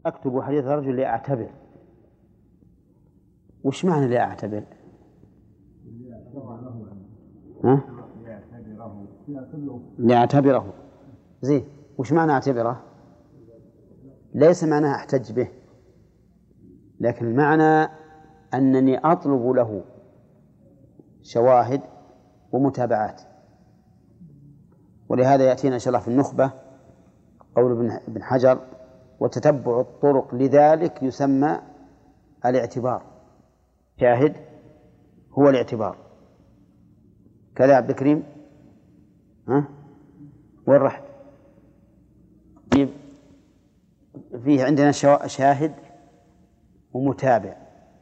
أكتب حديث رجل لأعتبر. وش معنى لأعتبر؟ ها؟ لأعتبره. زين، وش معنى أعتبره؟ ليس معناه أحتج به، لكن المعنى أنني أطلب له شواهد ومتابعات. ولهذا يأتينا إن شاء الله في النخبة قول ابن حجر: وتتبع الطرق لذلك يسمى الاعتبار. شاهد هو الاعتبار. كذا عبد الكريم؟ ها؟ وين رحت؟ فيه عندنا شاهد ومتابع.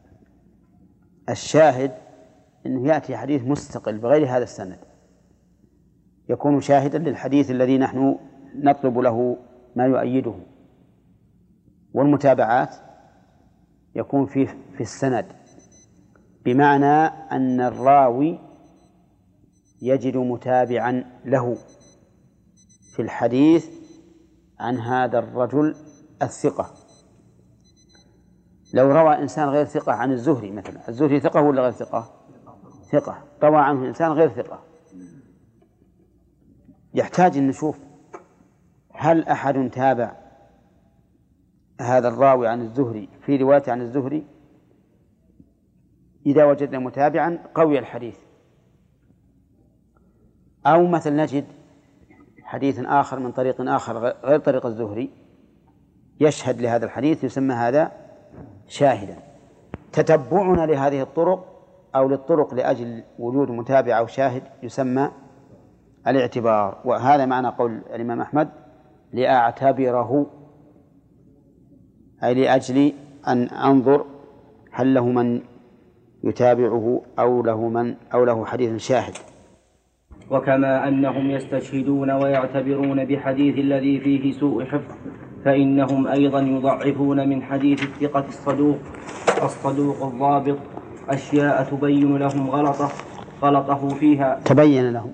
الشاهد أنه يأتي حديث مستقل بغير هذا السند، يكون شاهدا للحديث الذي نحن نطلب له ما يؤيده. والمتابعات يكون في السند، بمعنى أن الراوي يجد متابعا له في الحديث عن هذا الرجل الثقة. لو روى إنسان غير ثقة عن الزهري مثلا، الزهري ثقة ولا غير ثقة؟ ثقة. روى عنه إنسان غير ثقة، يحتاج أن نشوف هل أحد تابع هذا الراوي عن الزهري في روايته عن الزهري. إذا وجدنا متابعا قوي الحديث. أو مثل نجد حديث آخر من طريق آخر غير طريق الزهري يشهد لهذا الحديث، يسمى هذا شاهدا. تتبعنا لهذه الطرق أو للطرق لأجل وجود متابع أو شاهد يسمى الاعتبار. وهذا معنى قول الإمام أحمد: لأعتبره، أي لأجل أن أنظر هل له من يتابعه أو له حديث شاهد. وكما أنهم يستشهدون ويعتبرون بحديث الذي فيه سوء حفظ، فإنهم أيضا يضعفون من حديث الثقة الصدوق الضابط أشياء تبين لهم غلطه فيها. تبين لهم،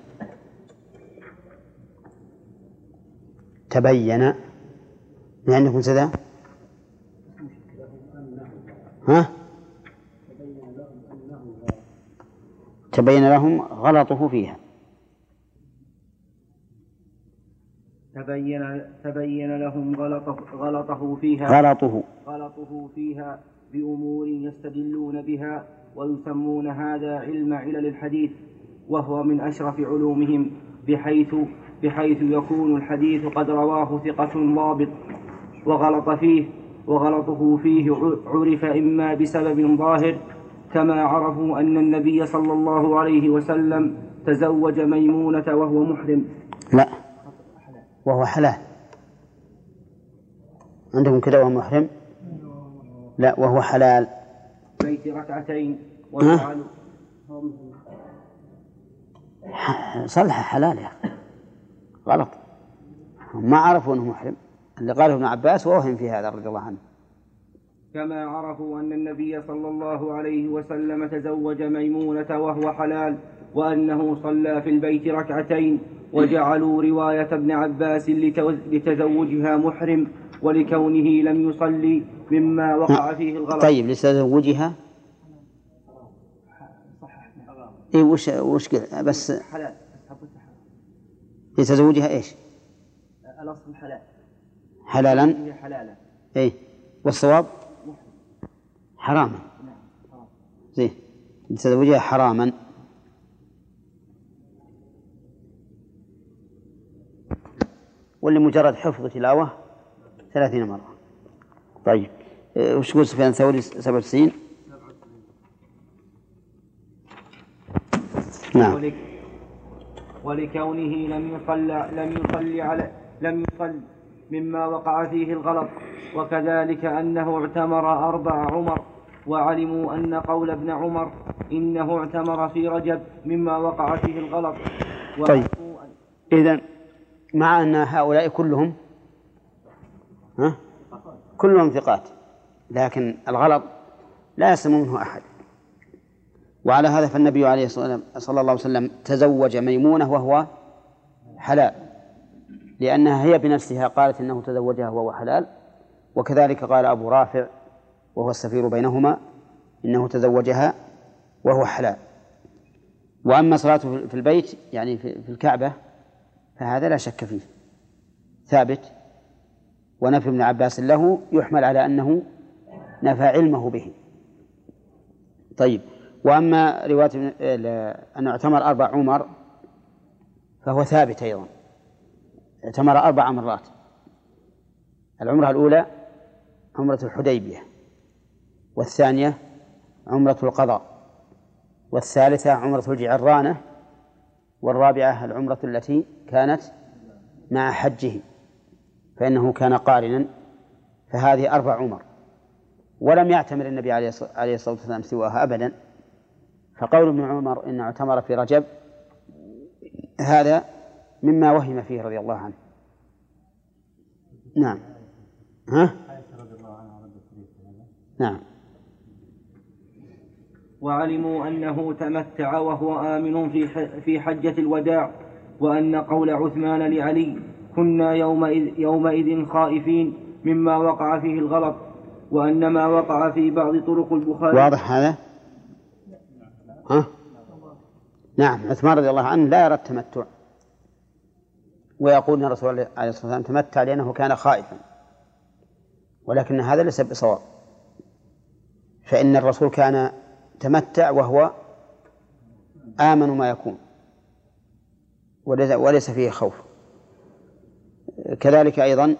تبين لأنكم سذا ها؟ تبين لهم غلطه فيها. تبين لهم غلطه فيها بأمور يستدلون بها، ويسمون هذا علم علل الحديث، وهو من أشرف علومهم، بحيث يكون الحديث قد رواه ثقة ضابط وغلطه فيه عرف إما بسبب ظاهر، كما عرفوا أن النبي صلى الله عليه وسلم تزوج ميمونة وهو محرم. لا، وهو حلال. عندهم كذا وهو محرم؟ لا، وهو حلال. بيت ركعتين وجعلوا صلح حلال يا أخي، غلط. ما عرفوا أنه محرم. اللي قاله ابن عباس ووهم في هذا رضي الله عنه. كما عرفوا أن النبي صلى الله عليه وسلم تزوج ميمونة وهو حلال، وأنه صلى في البيت ركعتين، وجعلوا رواية ابن عباس لتزوجها محرم ولكونه لم يصلي مما وقع فيه الغلط. طيب، لتزوجها إيه وش بس حلال. لتزوجها إيش؟ الأصل حلال. حلالا إيه، والصواب حراما. زين، لتزوجها حراما. واللي مجرد حفظ تلاوة 30 مرة. طيب، وش يقول سفيان الثوري؟ 97. نعم. ولكونه لم يصل مما وقع فيه الغلط، وكذلك أنه اعتمر 4 عمر، وعلموا أن قول ابن عمر إنه اعتمر في رجب مما وقع فيه الغلط. طيب، إذن مع أن هؤلاء كلهم كلهم ثقات، لكن الغلط لا يسلم منه أحد. وعلى هذا فالنبي عليه صلى الله عليه وسلم تزوج ميمونة وهو حلال، لأنها هي بنفسها قالت إنه تزوجها وهو حلال، وكذلك قال أبو رافع وهو السفير بينهما إنه تزوجها وهو حلال. وأما صلاته في البيت يعني في الكعبة فهذا لا شك فيه ثابت، ونفي ابن عباس له يحمل على أنه نفى علمه به. طيب، وأما رواية أن اعتمر 4 عمر فهو ثابت أيضا، اعتمر 4 مرات. العمرة الأولى عمرة الحديبية، والثانية عمرة القضاء، والثالثة عمرة الجعرانة، والرابعة العمرة التي كانت مع حجه فإنه كان قارنا. فهذه 4 عمر، ولم يعتمر النبي عليه الصلاة والسلام سواها أبدا. فقول ابن عمر إن اعتمر في رجب هذا مما وهم فيه رضي الله عنه. نعم. نعم. وعلموا أنه تمتع وهو آمن في حجة الوداع، وأن قول عثمان لعلي كنا يومئذ خائفين مما وقع فيه الغلط، وأن ما وقع في بعض طرق البخاري. واضح هذا؟ نعم. عثمان رضي الله عنه لا يرى التمتع، ويقول أن الرسول عليه الصلاة والسلام تمتع لأنه كان خائفا، ولكن هذا ليس بصواب، فإن الرسول كان تمتع وهو آمن ما يكون وليس فيه خوف. كذلك أيضا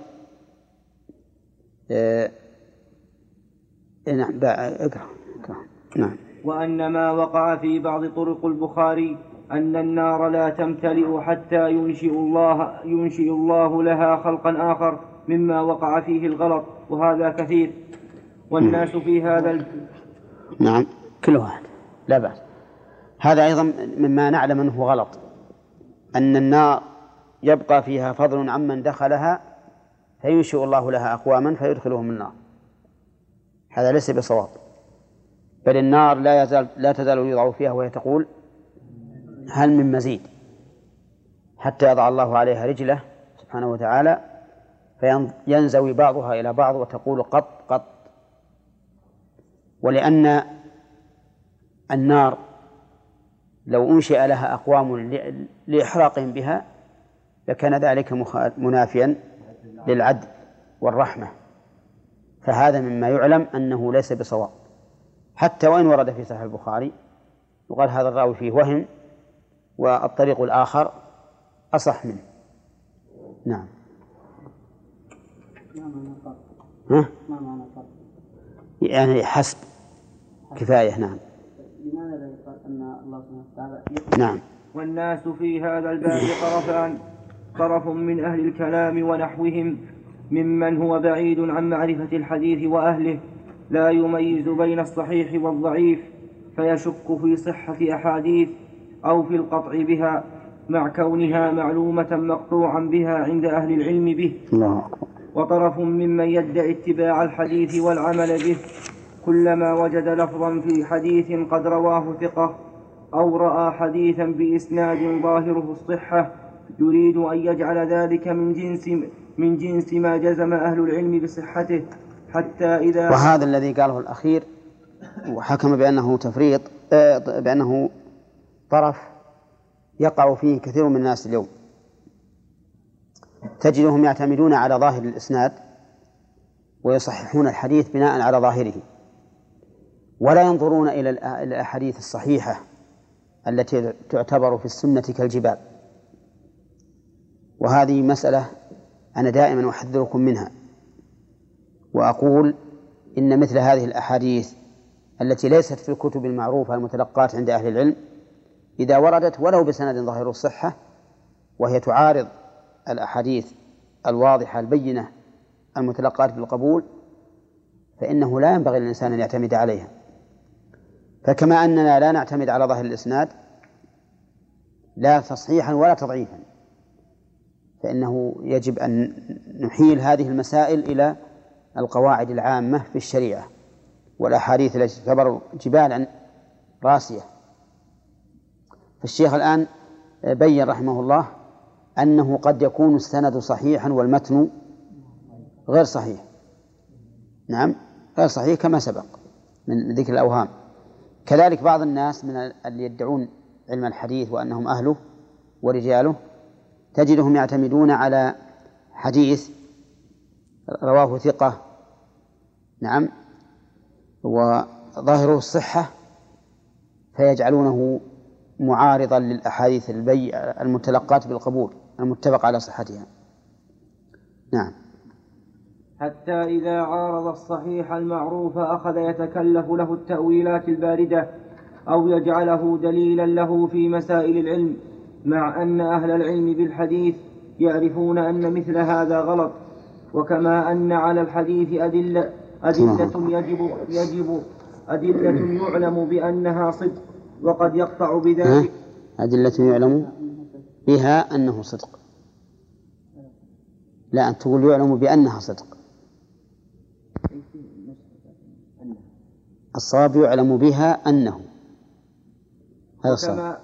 نعم. وأن ما وقع في بعض طرق البخاري أن النار لا تمتلئ حتى ينشئ الله لها خلقا آخر مما وقع فيه الغلط، وهذا كثير. والناس في هذا نعم كل واحد لا بأس. هذا أيضا مما نعلم أنه غلط، أن النار يبقى فيها فضل عمن دخلها فينشئ الله لها أقواما فيدخلهم النار، هذا ليس بصواب، بل النار لا تزال يوضع فيها وهي تقول هل من مزيد، حتى يضع الله عليها رجله سبحانه وتعالى فينزوي بعضها إلى بعض وتقول قط قط. ولأن النار لو أنشئ لها أقوام لإحراقهم بها لكان ذلك منافيا للعدل والرحمة، فهذا مما يعلم أنه ليس بصواب، حتى وإن ورد في صحيح البخاري وقال هذا الراوي فيه وهم والطريق الآخر أصح منه. نعم. يعني حسب كفاية. نعم. نعم. والناس في هذا الباب طرفان، طرف من أهل الكلام ونحوهم ممن هو بعيد عن معرفة الحديث وأهله، لا يميز بين الصحيح والضعيف، فيشك في صحة أحاديث أو في القطع بها مع كونها معلومة مقطوعا بها عند أهل العلم به. الله أكبر. وطرف ممن يدعي اتباع الحديث والعمل به، كلما وجد لفظا في حديث قد رواه ثقة أو رأى حديثا بإسناد ظاهره الصحة يريد أن يجعل ذلك من جنس ما جزم أهل العلم بصحته، حتى إذا وهذا الذي قاله الأخير وحكم بأنه تفريط، بأنه طرف يقع فيه كثير من الناس اليوم، تجدهم يعتمدون على ظاهر الإسناد ويصححون الحديث بناء على ظاهره، ولا ينظرون إلى الأحاديث الصحيحة التي تعتبر في السنة كالجبال. وهذه مسألة أنا دائما أحذركم منها، وأقول إن مثل هذه الأحاديث التي ليست في الكتب المعروفة المتلقاة عند أهل العلم إذا وردت ولو بسند ظاهر الصحة وهي تعارض الأحاديث الواضحة البينة المتلقاة بالقبول فإنه لا ينبغي للإنسان أن يعتمد عليها. فكما أننا لا نعتمد على ظاهر الإسناد لا تصحيحا ولا تضعيفا، فإنه يجب أن نحيل هذه المسائل إلى القواعد العامة في الشريعة والأحاديث التي تعتبر جبالا راسية. فالشيخ الآن بين رحمه الله أنه قد يكون السند صحيحا والمتن غير صحيح، نعم غير صحيح كما سبق من ذكر الأوهام. كذلك بعض الناس من اللي يدعون علم الحديث وأنهم أهله ورجاله تجدهم يعتمدون على حديث رواه ثقة، نعم، وظاهره الصحة، فيجعلونه معارضا للأحاديث المتلقاة بالقبول المتفق على صحتها. نعم. حتى إذا عارض الصحيح المعروف أخذ يتكلف له التأويلات الباردة أو يجعله دليلا له في مسائل العلم، مع أن أهل العلم بالحديث يعرفون أن مثل هذا غلط. وكما أن على الحديث أدلة يعلم بأنها صدق وقد يقطع بذلك. أدلة يعلم بها أنه صدق، لا أن تقول يعلم بأنها صدق، الصواب يعلم بها أنه، هذا الصواب.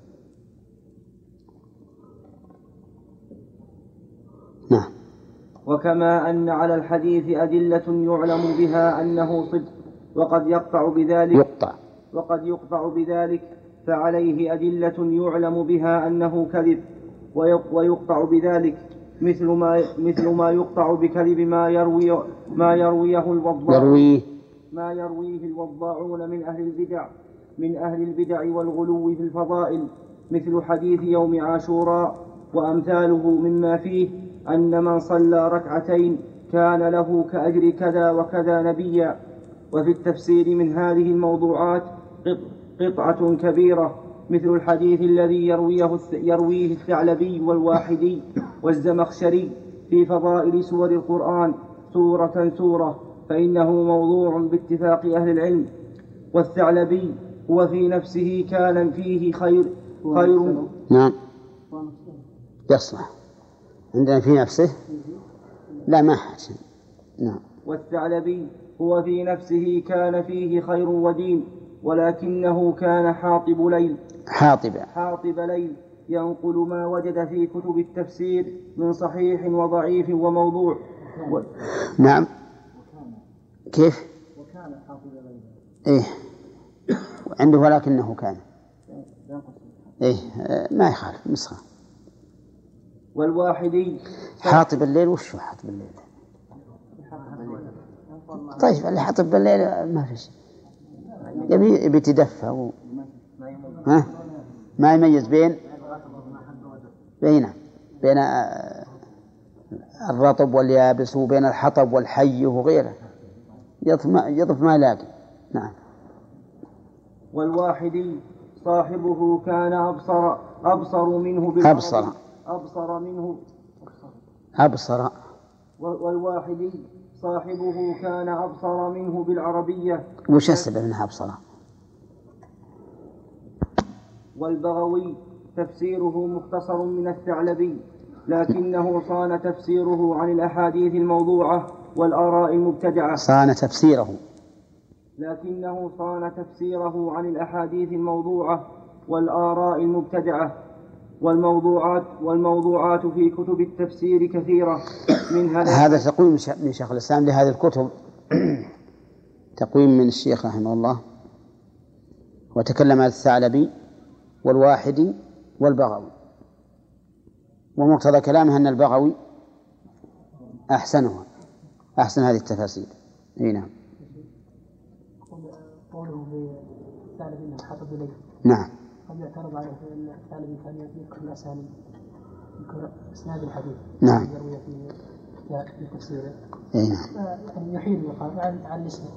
نعم. وكما أن على الحديث أدلة يعلم بها أنه صدق وقد يقطع بذلك فعليه أدلة يعلم بها أنه كذب ويقطع بذلك، مثل ما يقطع بكذب ما يرويه الوضاعون من أهل البدع والغلو في الفضائل، مثل حديث يوم عاشوراء وأمثاله، مما فيه أن من صلى ركعتين كان له كأجر كذا وكذا نبيا. وفي التفسير من هذه الموضوعات قطعة كبيرة، مثل الحديث الذي يرويه الثعلبي والواحدي والزمخشري في فضائل سور القرآن سورة، فإنه موضوع باتفاق أهل العلم. والثعلبي هو في نفسه كان فيه خير. نعم يصلح عندنا في نفسه، لا ما حاجة. نعم. والثعلبي هو في نفسه كان فيه خير ودين، ولكنه كان حاطب ليل ينقل ما وجد في كتب التفسير من صحيح وضعيف وموضوع. نعم. كيف؟ وكان حاطب ليل. إيه عنده ولكنه كان. إيه ما يخالف نسخة. والواحدي حاطب الليل. وش هو حاطب الليل؟ طيب اللي حاطب بالليل ما فيش، يبي يتدفى ما يميز بين الرطب واليابس وبين الحطب والحي وغيره، يضف ما يلاقي. نعم. والواحدي صاحبه كان أبصر منه بالعربية. والواحدي صاحبه كان أبصر منه بالعربية. وش السبب أنها أبصر؟ والبغوي تفسيره مختصر من الثعلبي، لكنه صان تفسيره عن الأحاديث الموضوعة والآراء المبتدعة. لكنه صان تفسيره عن الأحاديث الموضوعة والآراء المبتدعة. والموضوعات في كتب التفسير كثيرة، منها هذا تقويم من شيخ الإسلام لهذه الكتب، تقويم من الشيخ رحمه الله، وتكلم عن الثعلبي والواحدي والبغوي، ومقتضى كلامه أن البغوي أحسن هذه التفاسير. نعم. قوله الثعلبي أنه حاطب إليه. نعم. قد يعترض عليه أن الثعلبي كان يذكر الأسانيد، يذكر إسناد الحديث. نعم. يروي في تفسيره. نعم. يعني يحيل المقام عن الاسم.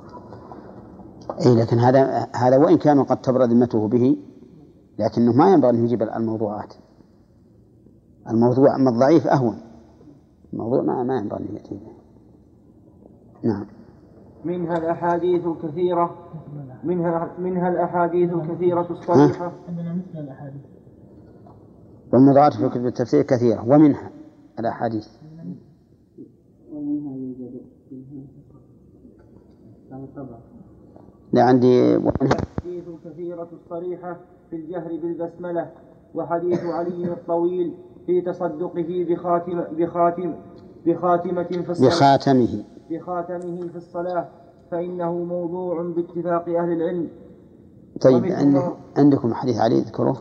لكن هذا وإن كان قد تبرد ذمته به، لكنه ما ينبغي أن يجيب الموضوعات. الموضوع أما الضعيف أهون، الموضوع ما ينبغي أن يأتي به. نعم. منها الأحاديث الكثيرة الصريحة. عندنا مثل الأحاديث. والموضوعات في كتب التفسير كثيرة، ومنها الأحاديث. لا عندي. الأحاديث الكثيرة الصريحة في الجهر بالبسملة، وحديث علي الطويل في تصدقه بخاتمه في الصلاة. بخاتمه في الصلاة، فإنه موضوع باتفاق أهل العلم. طيب عندكم حديث علي اذكروه؟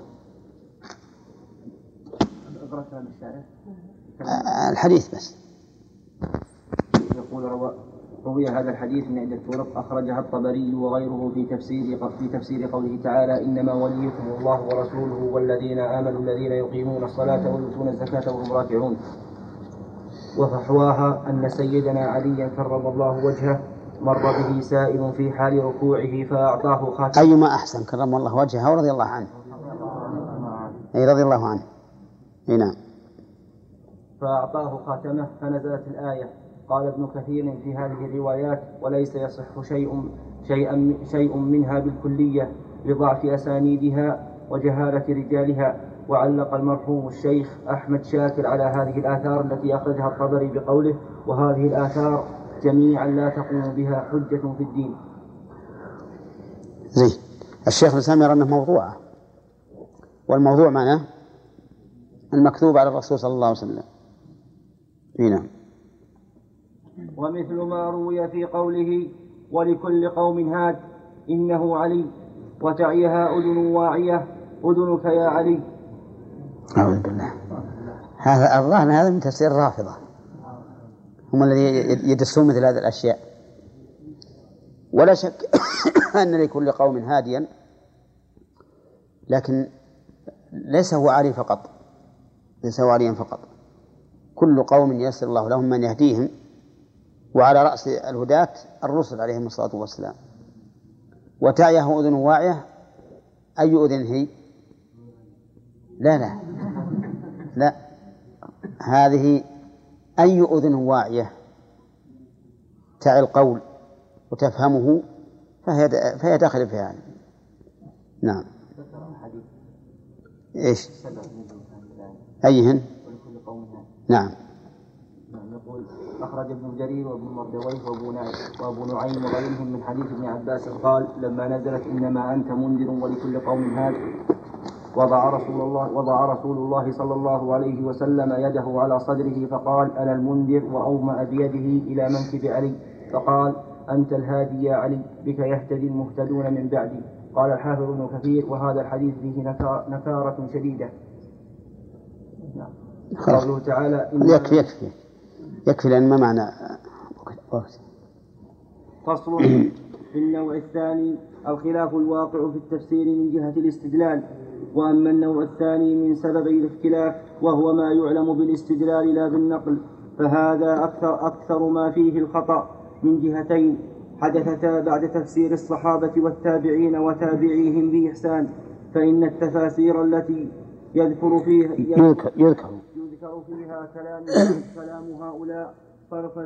الحديث بس. يقول روي هذا الحديث من عدة طرق أخرجها الطبري وغيره في تفسير قوله تعالى: إنما وليكم الله ورسوله والذين آمنوا الذين يقيمون الصلاة ويؤتون الزكاة وهم راكعون. وفحواها أن سيدنا عليا كرم الله وجهه مر به سائل في حال ركوعه فأعطاه خاتمه. أيما أحسن كرم الله وجهه ورضي الله عنه. أي رضي الله عنه. نعم. فأعطاه خاتمه فنزلت الآية. قال ابن كثير في هذه الروايات: وليس يصح شيء منها بالكلية لضعف أسانيدها وجهالة رجالها. وعلق المرحوم الشيخ أحمد شاكر على هذه الآثار التي أخرجها الطبري بقوله: وهذه الآثار جميعا لا تقوم بها حجة في الدين. زين. الشيخ الإسلام يرى أنه موضوعة، والموضوع معناه المكذوب على الرسول صلى الله عليه وسلم. نعم. ومثل ما روي في قوله: ولكل قوم هاد إنه علي وتعيها أذن واعية أذنك يا علي. أعوذ بالله. هذا الظاهر هذا من تفسير الرافضة، هم الذين يدسون مثل هذه الأشياء. ولا شك أن لكل قوم هاديا، لكن ليس هو علي فقط، ليس هو عليا فقط، كل قوم ييسر الله لهم من يهديهم، وعلى رأس الهداة الرسل عليهم الصلاة والسلام. وتعيه أذن واعية، أي أذن هي؟ لا هذه أي أذن واعية تعي القول وتفهمه فهي داخل فيها يعني. نعم. إيش أيهن؟ نعم. يقول: أخرج ابن جرير وابن مردويه وابو نعيم وغيرهم من حديث ابن عباس قال: لما نزلت إنما أنت منذر ولكل قوم هاد وضع رسول الله صلى الله عليه وسلم يده على صدره فقال: أنا المنذر، وأومأ بيده إلى منكب علي فقال: أنت الهادي يا علي، بك يهتدي المهتدون من بعدي. قال الحافظ ابن كثير: وهذا الحديث فيه نكارة شديدة. قوله تعالى: يكفي لأن ما معنى وقت. فصل. في النوع الثاني الخلاف الواقع في التفسير من جهة الاستدلال. وأما النوع الثاني من سببي الاختلاف وهو ما يعلم بالاستدلال لا بالنقل، فهذا أكثر ما فيه الخطأ من جهتين حدثتا بعد تفسير الصحابة والتابعين وتابعيهم بإحسان. فإن التفاسير التي يذكر فيها كلام هؤلاء صرفا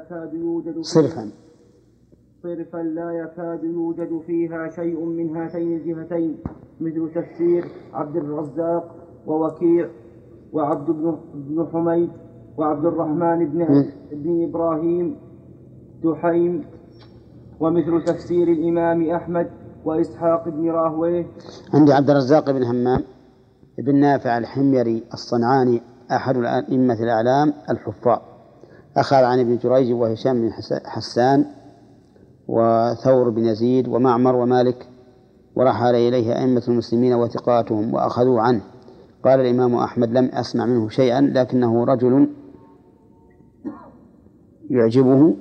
لا يكاد يوجد فيها شيء من هاتين الجهتين، مثل تفسير عبد الرزاق ووكيع وعبد بن حميد وعبد الرحمن بن إبراهيم دحيم، ومثل تفسير الإمام أحمد وإسحاق بن راهويه. عندي عبد الرزاق بن همام بن نافع الحميري الصنعاني أحد الأئمة الأعلام الحفاظ، أخذ عن ابن جريج وهشام بن حسان وثور بن يزيد ومعمر ومالك، ورحل إليه أئمة المسلمين وثقاتهم وأخذوا عنه. قال الإمام أحمد: لم أسمع منه شيئا، لكنه رجل يعجبه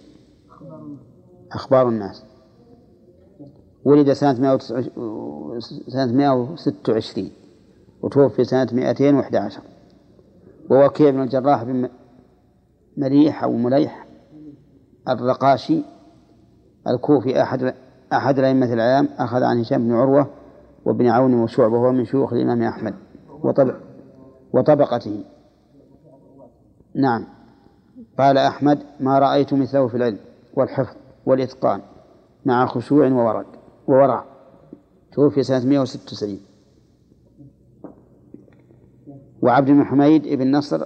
أخبار الناس. ولد سنة 126 وتوفي سنة 211. ووكيع بن الجراح بن مليح أو مليح الرقاشي الكوفي أحد الأئمة الأعلام، أخذ عن هشام بن عروة وابن عون وشعبة، وهو من شيوخ الإمام أحمد وطبقته. نعم. قال أحمد: ما رأيت مثله في العلم والحفظ والإتقان مع خشوع وورع. توفي سنة 196. وعبد بن حميد ابن نصر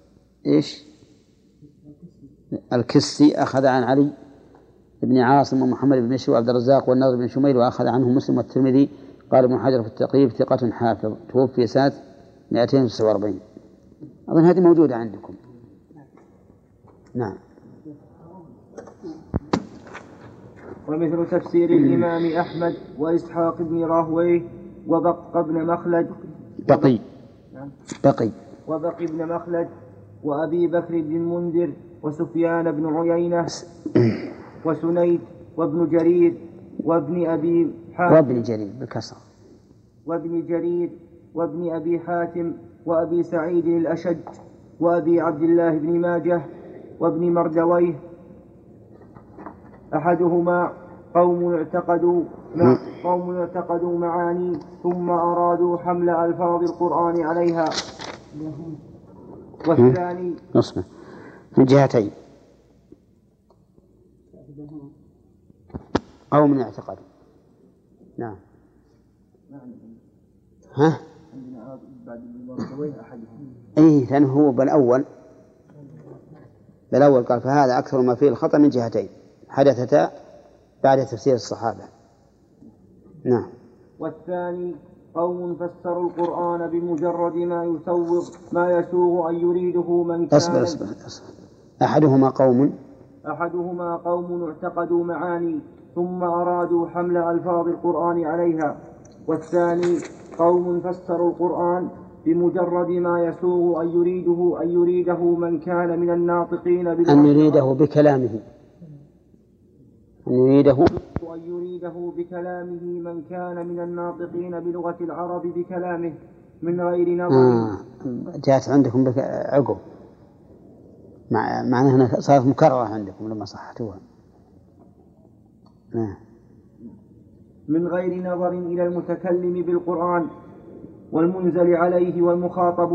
الكسي أخذ عن علي بن عاصم ومحمد بن بشر وعبد الرزاق والنضر بن شميل، وأخذ عنه مسلم والترمذي. قال ابن حجر في التقريب: ثقة حافظ. توفي سنة 249. أظن هذه موجودة عندكم. نعم. ومثل تفسير الإمام أحمد وإسحاق بن راهويه وبقى بن مخلد وبقي بن مخلد وأبي بكر بن المنذر وسفيان بن عيينة وسنيد وابن جرير وابن أبي حاتم وابن جرير بالكسر وابن أبي حاتم وأبي سعيد الأشج وأبي عبد الله بن ماجه وابن مردويه. أحدهما قوم اعتقدوا معاني ثم أرادوا حمل ألفاظ القرآن عليها، والثاني نصبه من جهتين. قوم اعتقدوا، نعم. ها؟ إيه، لأنه هو بالأول قال فهذا أكثر ما فيه الخطأ من جهتين حدثتا بعد تفسير الصحابة. نعم. والثاني قوم فسروا القرآن بمجرد ما يسوغ أن يريده من كان. أصبر. أحدهما قوم اعتقدوا معاني ثم أرادوا حمل ألفاظ القرآن عليها، والثاني قوم فسروا القرآن بمجرد ما يسوغ أن يريده من كان من الناطقين أن يريده بكلامه من كان من الناطقين بلغة العرب بكلامه من غير نظر. جاءت عندكم عقب معناها هنا صارت مكررة عندكم لما صحتوها. من غير نظر إلى المتكلم بالقرآن والمنزل عليه والمخاطب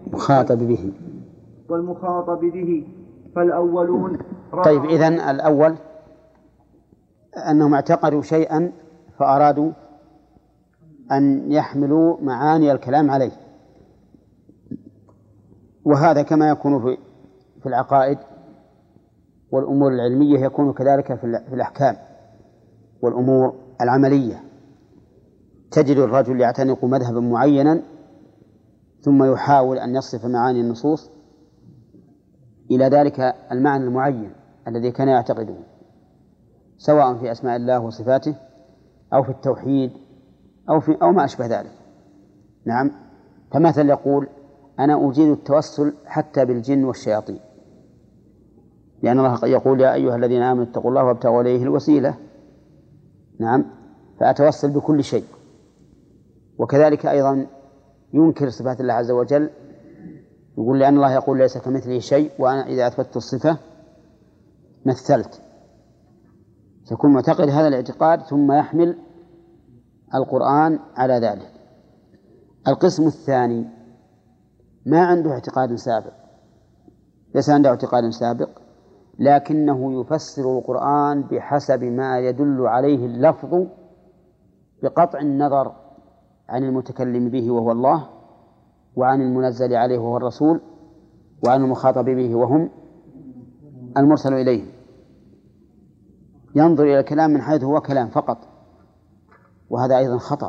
به فالأولون. طيب، إذن الأول أنهم اعتقدوا شيئا فأرادوا أن يحملوا معاني الكلام عليه، وهذا كما يكون في العقائد والأمور العلمية يكون كذلك في الأحكام والأمور العملية. تجد الرجل يعتنق مذهبا معينا ثم يحاول أن يصرف معاني النصوص إلى ذلك المعنى المعين الذي كان يعتقده، سواء في أسماء الله وصفاته أو في التوحيد أو ما أشبه ذلك. نعم. فمثل يقول أنا أجيد التوسل حتى بالجن والشياطين، لأن الله يقول يا أيها الذين آمنوا اتقوا الله وابتغوا إليه الوسيلة. نعم. فأتوسل بكل شيء. وكذلك أيضا ينكر صفات الله عز وجل، يقول لأن الله يقول ليس كمثله شيء، وأنا إذا أثبتت الصفة مثلت. يكون معتقد هذا الاعتقاد ثم يحمل القرآن على ذلك. القسم الثاني ما عنده اعتقاد سابق، ليس عنده اعتقاد سابق، لكنه يفسر القرآن بحسب ما يدل عليه اللفظ بقطع النظر عن المتكلم به وهو الله، وعن المنزل عليه وهو الرسول، وعن المخاطب به وهم المرسل إليه. ينظر إلى الكلام من حيث هو كلام فقط، وهذا أيضا خطأ،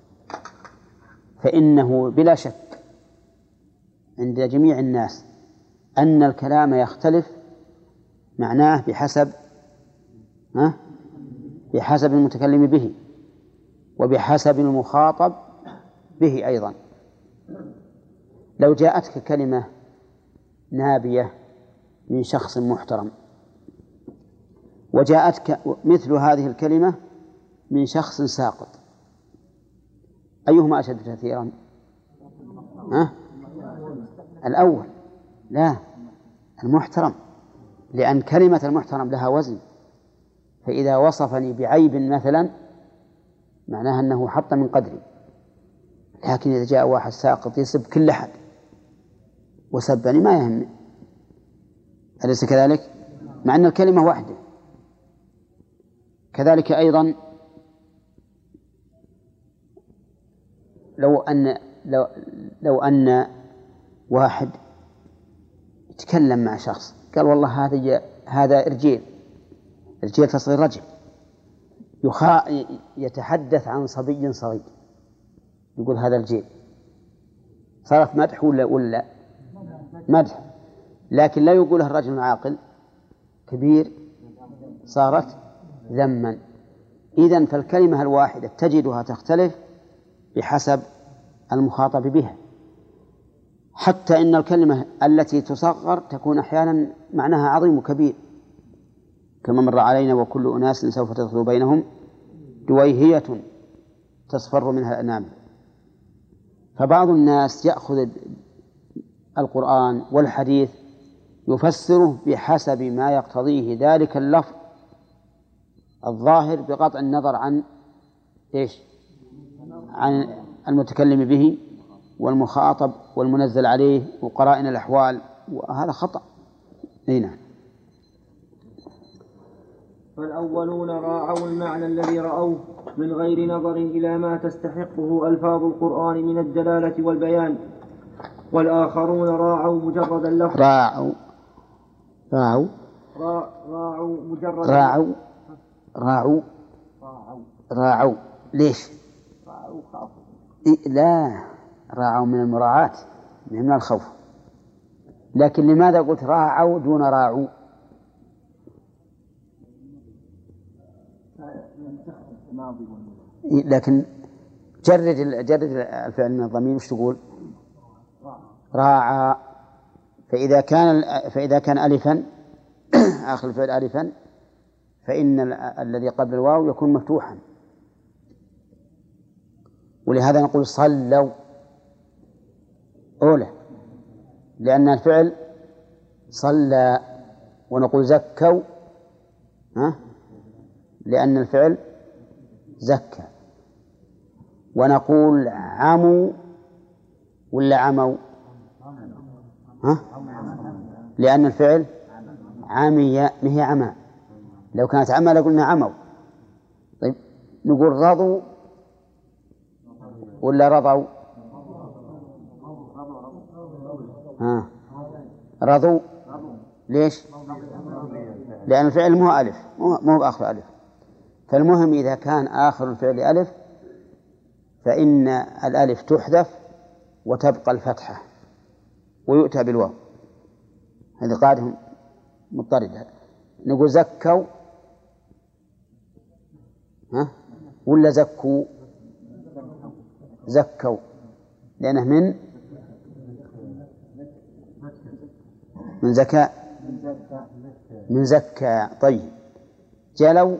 فإنه بلا شك عند جميع الناس أن الكلام يختلف معناه بحسب المتكلم به وبحسب المخاطب به أيضا. لو جاءتك كلمة نابية من شخص محترم وجاءتك مثل هذه الكلمة من شخص ساقط، أيهما أشد تأثيرا؟ الأول، لا، المحترم، لأن كلمة المحترم لها وزن. فإذا وصفني بعيب مثلا معناها أنه حط من قدري، لكن إذا جاء واحد ساقط يسب كل أحد وسبني ما يهمني، أليس كذلك؟ مع أن الكلمة واحدة. كذلك أيضا لو أن واحد يتكلم مع شخص قال والله هذا رجيل تصغير رجل، يتحدث عن صبي صغير، يقول هذا الجيل، صارت مدح ولا مدح؟ لكن لا يقوله الرجل العاقل كبير، صارت ذما. إذن فالكلمة الواحدة تجدها تختلف بحسب المخاطب بها، حتى إن الكلمة التي تصغر تكون أحيانا معناها عظيم وكبير، كما مر علينا وكل أناس سوف تدخل بينهم دويهية تصفر منها الأنامل. فبعض الناس يأخذ القرآن والحديث يفسره بحسب ما يقتضيه ذلك اللفظ الظاهر بقطع النظر عن إيش؟ عن المتكلم به والمخاطب والمنزل عليه وقرائن الأحوال، وهذا خطأ. نعم. فالأولون راعوا المعنى الذي رأوه من غير نظر إلى ما تستحقه ألفاظ القرآن من الدلالة والبيان، والآخرون راعوا مجرد اللفظ. راعوا ليش؟ لا، راعوا من المراعاة من الخوف. لكن لماذا قلت راعوا دون راعوا؟ لكن جرد الفعل من الضمير، وش تقول؟ راعى. فإذا كان ألفا آخر الفعل ألفا فإن الذي قبل الواو يكون مفتوحا، ولهذا نقول صلوا أولى لأن الفعل صلى، ونقول زكوا لأن الفعل زكى، ونقول عموا ولا عموا لأن الفعل عمي ما هي عمى. لو كانت عمى لقلنا عموا. طيب نقول رضوا ولا رضوا؟ رضوا. ليش؟ لأن الفعل مو ألف، مو بآخر ألف. فالمهم إذا كان آخر الفعل ألف فإن الألف تحذف وتبقى الفتحة ويؤتى بالواو. هذه قاعدة مضطردة. نقول زكوا ولا زكوا؟ زكوا لأنه من زكاء، من زكى. طيب جلوا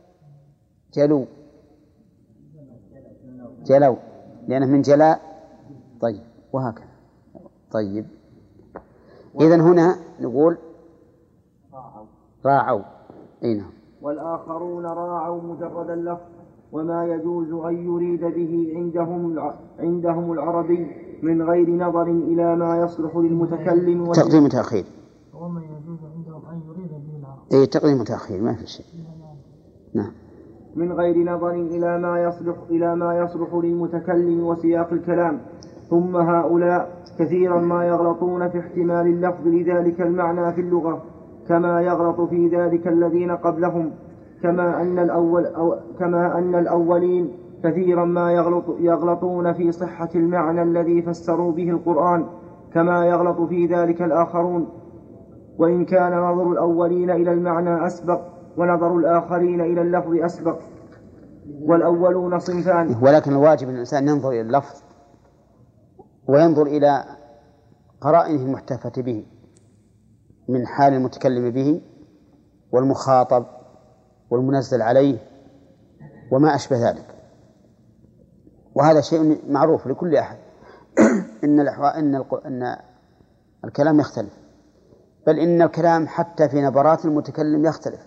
لأنه من جلاء. طيب وهكذا. طيب إذن هنا نقول راعوا. نعم. والآخرون راعوا مجرد اللفظ وما يجوز أن يريد به عندهم العربي من غير نظر إلى ما يصلح للمتكلم. تقديم تأخير. وما يجوز عندهم أن يريد به العربي. تقديم تأخير ما في شيء. نعم. من غير نظر إلى ما يصلح للمتكلم وسياق الكلام. ثم هؤلاء كثيرا ما يغلطون في احتمال اللفظ لذلك المعنى في اللغة كما يغلط في ذلك الذين قبلهم، كما أن الأولين كثيرا ما يغلطون في صحة المعنى الذي فسروا به القرآن كما يغلط في ذلك الآخرون، وإن كان نظر الأولين إلى المعنى أسبق ونظر الآخرين إلى اللفظ أسبق. والأولون صنفان. ولكن الواجب أن الإنسان ينظر إلى اللفظ وينظر إلى قرائنه المحتفة به من حال المتكلم به والمخاطب والمنزل عليه وما أشبه ذلك. وهذا شيء معروف لكل أحد إن الكلام يختلف، بل إن الكلام حتى في نبرات المتكلم يختلف،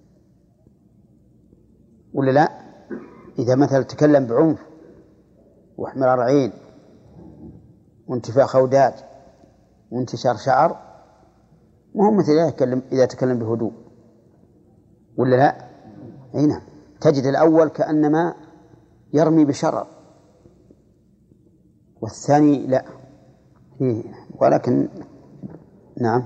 ولا لا؟ إذا مثلا تكلم بعنف واحمرار عين وانتفاخ أوداج وانتشار شعر مو مثل إذا تكلم بهدوء، ولا لا؟ هنا تجد الأول كأنما يرمي بشرر والثاني لا. ولكن نعم.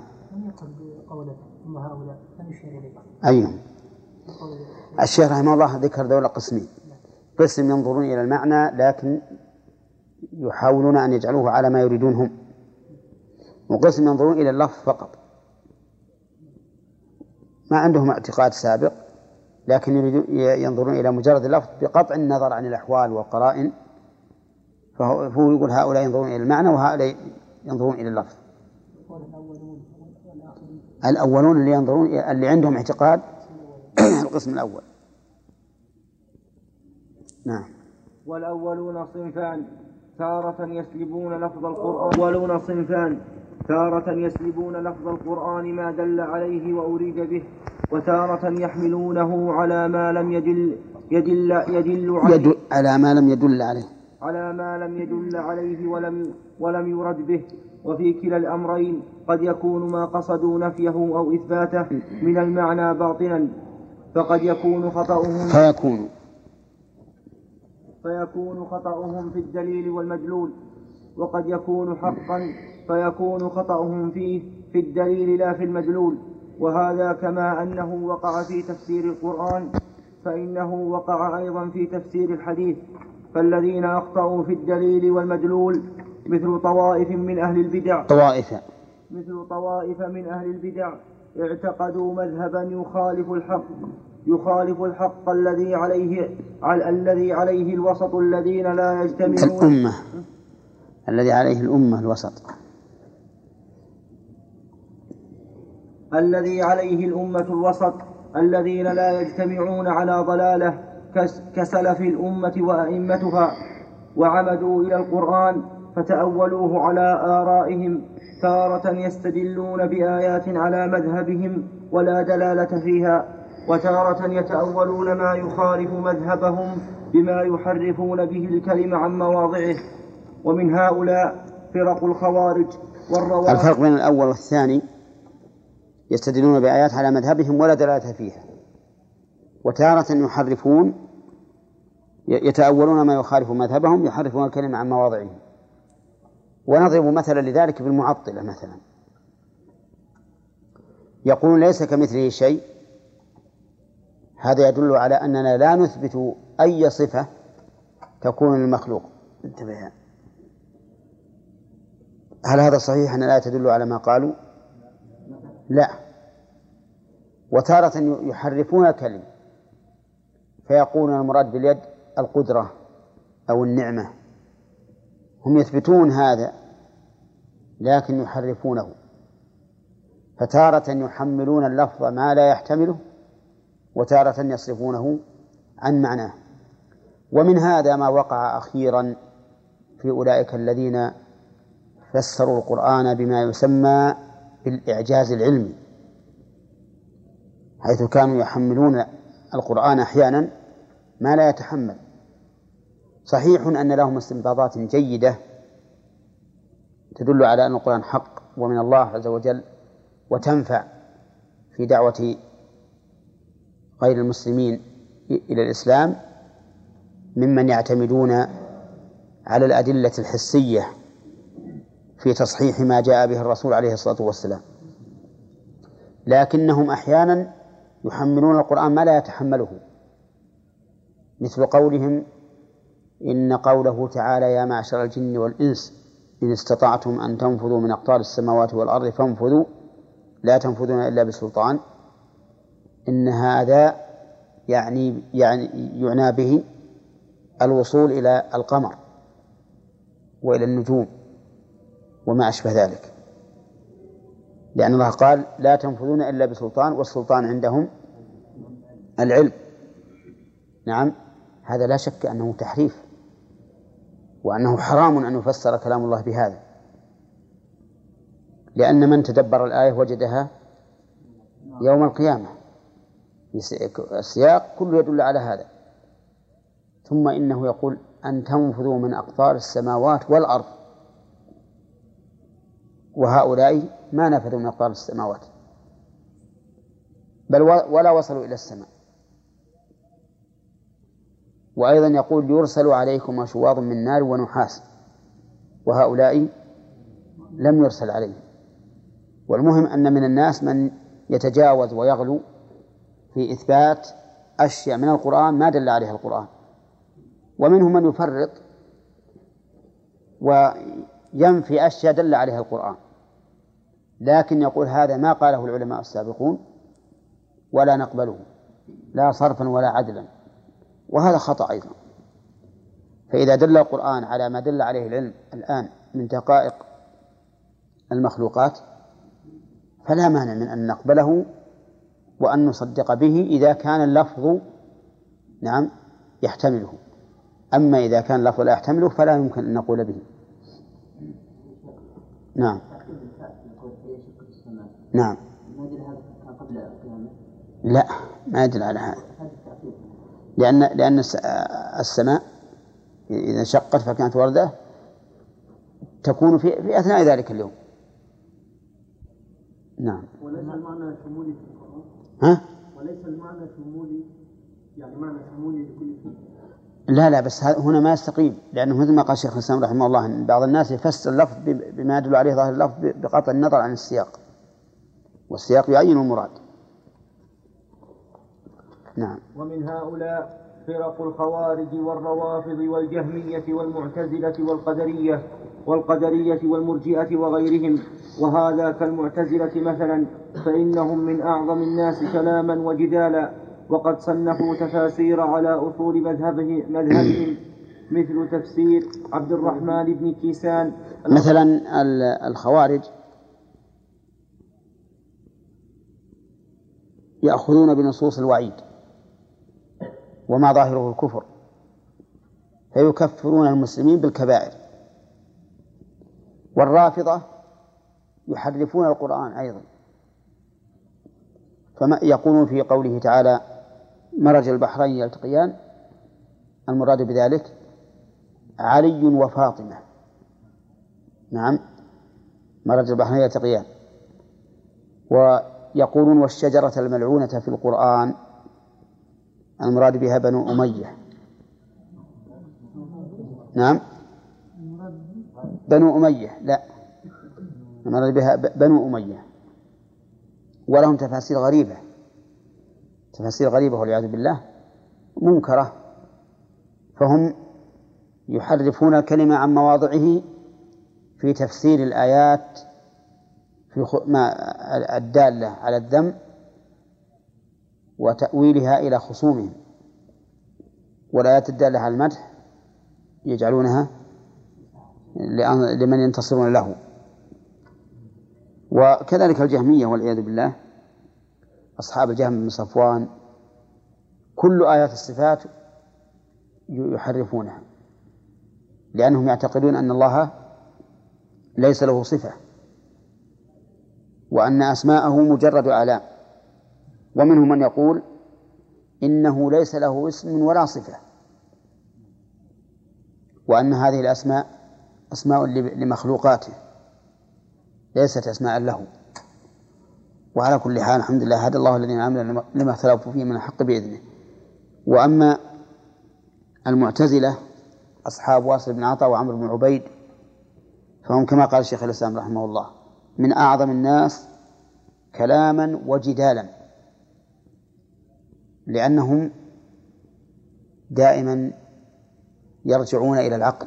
أيهم الشيخ رحمه الله ذكر ذولا قسمين: قسم ينظرون إلى المعنى لكن يحاولون أن يجعلوه على ما يريدون هم، وقسم ينظرون إلى اللفظ فقط، ما عندهم اعتقاد سابق لكن ينظرون إلى مجرد اللفظ بقطع النظر عن الأحوال والقرائن، فهو يقول هؤلاء ينظرون إلى المعنى وهؤلاء ينظرون إلى اللفظ. الأولون اللي ينظرون اللي عندهم اعتقاد القسم الأول. نعم. والأولون صنفان تارة يسلبون لفظ القرآن ما دل عليه وأريد به، وتارة يحملونه على ما لم يدل عليه على ما لم يدل عليه ولم يرد به. وفي كلا الأمرين قد يكون ما قصدوا نفيه أو إثباته من المعنى باطلا، فقد يكون خطأهم في الدليل والمدلول، وقد يكون حقا فيكون خطأهم فيه في الدليل لا في المدلول. وهذا كما أنه وقع في تفسير القرآن فإنه وقع أيضا في تفسير الحديث. فالذين أخطأوا في الدليل والمدلول مثل طوائف من أهل البدع اعتقدوا مذهبا يخالف الحق الذي عليه الوسط الذين لا يجتمعون الذي عليه الأمة الوسط الذين لا يجتمعون على ضلالة كسلف الأمة وأئمتها، وعمدوا إلى القرآن فتأولوه على آرائهم، تارة يستدلون بآيات على مذهبهم ولا دلالة فيها، وتارة يتأولون ما يخالف مذهبهم بما يحرفون به الكلم عن مواضعه. ومن هؤلاء فرق الخوارج والروافض. الفرق بين الأول والثاني يستدلون بآيات على مذهبهم ولا دلالة فيها، وتارة يتأولون ما يخالف مذهبهم يحرفون الكلمة عن مواضعه. ونضرب مثلا لذلك بالمعطلة مثلا، يقولون ليس كمثله شيء، هذا يدل على أننا لا نثبت أي صفة تكون للمخلوق. انتبه، هل هذا صحيح أن لا تدل على ما قالوا؟ لا. وتارة يحرفون الكلمة فيقولون المراد باليد القدرة أو النعمة، هم يثبتون هذا لكن يحرفونه، فتارة يحملون اللفظ ما لا يحتمله وتارة يصرفونه عن معناه. ومن هذا ما وقع أخيرا في أولئك الذين فسروا القرآن بما يسمى بالإعجاز العلمي، حيث كانوا يحملون القرآن أحيانا ما لا يتحمل. صحيح أن لهم استنباطات جيدة تدل على أن القرآن حق ومن الله عز وجل وتنفع في دعوة غير المسلمين إلى الإسلام، ممن يعتمدون على الأدلة الحسية في تصحيح ما جاء به الرسول عليه الصلاة والسلام، لكنهم أحيانا يحملون القرآن ما لا يتحمله، مثل قولهم إن قوله تعالى يا معشر الجن والإنس إن استطعتم أن تنفذوا من أقطار السماوات والأرض فانفذوا لا تنفذون إلا بسلطان، إن هذا يعنى به الوصول إلى القمر وإلى النجوم وما أشبه ذلك، لأن الله قال لا تنفذون إلا بسلطان، والسلطان عندهم العلم. نعم، هذا لا شك أنه تحريف، وأنه حرام أن يفسر كلام الله بهذا، لأن من تدبر الآية وجدها يوم القيامة، السياق كله يدل على هذا. ثم إنه يقول أن تنفذوا من أقطار السماوات والأرض، وهؤلاء ما نفذوا من أقطار السماوات بل ولا وصلوا إلى السماء. وأيضا يقول يرسل عليكم شواظ من نار ونحاس، وهؤلاء لم يرسل عليهم. والمهم أن من الناس من يتجاوز ويغلو في إثبات أشياء من القرآن ما دل عليها القرآن، ومنهم من يفرط وينفي أشياء دل عليها القرآن، لكن يقول هذا ما قاله العلماء السابقون ولا نقبله، لا صرفا ولا عدلا، وهذا خطأ أيضا. فإذا دل القرآن على ما دل عليه العلم الآن من دقائق المخلوقات فلا مانع من أن نقبله وأن نصدق به إذا كان اللفظ نعم يحتمله. أما إذا كان اللفظ لا يحتمله فلا يمكن أن نقول به. نعم نعم. لا ما يدل على هذا، لأن السماء إذا انشقت فكانت وردة تكون في أثناء ذلك اليوم. نعم. وليس المعنى شمولي في القرآن؟ ها؟ وليس المعنى شمولي، يعني معنى شمولي لكل شيء؟ لا بس هنا ما يستقيم، لأنه مثل ما قال شيخ الإسلام رحمه الله أن بعض الناس يفسر اللفظ بما يدل عليه ظاهر اللفظ بقطع النظر عن السياق، والسياق يعين المراد. نعم. ومن هؤلاء فرق الخوارج والروافض والجهمية والمعتزلة والقدرية والمرجئة وغيرهم، وهذا كالمعتزلة مثلا، فإنهم من أعظم الناس كلاما وجدالا، وقد صنفوا تفاسير على أصول مذهبهم مثل تفسير عبد الرحمن بن كيسان. مثلا الخوارج يأخذون بنصوص الوعيد وما ظاهره الكفر فيكفرون المسلمين بالكبائر، والرافضة يحرفون القرآن أيضا، فما يقولون في قوله تعالى مرج البحرين يلتقيان، المراد بذلك علي وفاطمة. نعم، مرج البحرين يلتقيان. ويقولون والشجرة الملعونة في القرآن المراد بها بنو أمية. نعم، بنو أمية، لا، المراد بها بنو أمية. ولهم تفاسير غريبة والعياذ بالله منكرة، فهم يحرفون الكلمة عن مواضعه في تفسير الآيات في الدالة على الذم وتأويلها إلى خصومهم، والآيات الدالة على المدح يجعلونها لمن ينتصرون له. وكذلك الجهمية والعياذ بالله، أصحاب الجهم بن صفوان، كل آيات الصفات يحرفونها، لأنهم يعتقدون أن الله ليس له صفة، وأن أسماءه مجرد أعلام. ومنهم من يقول إنه ليس له اسم ولا صفة، وأن هذه الأسماء أسماء لمخلوقاته ليست أسماء له. وعلى كل حال الحمد لله هدى الله الذين آمنوا لما اختلفوا فيه من الحق بإذنه. وأما المعتزلة أصحاب واصل بن عطاء وعمرو بن عبيد فهم كما قال الشيخ الإسلام رحمه الله من أعظم الناس كلاما وجدالا، لأنهم دائما يرجعون إلى العقل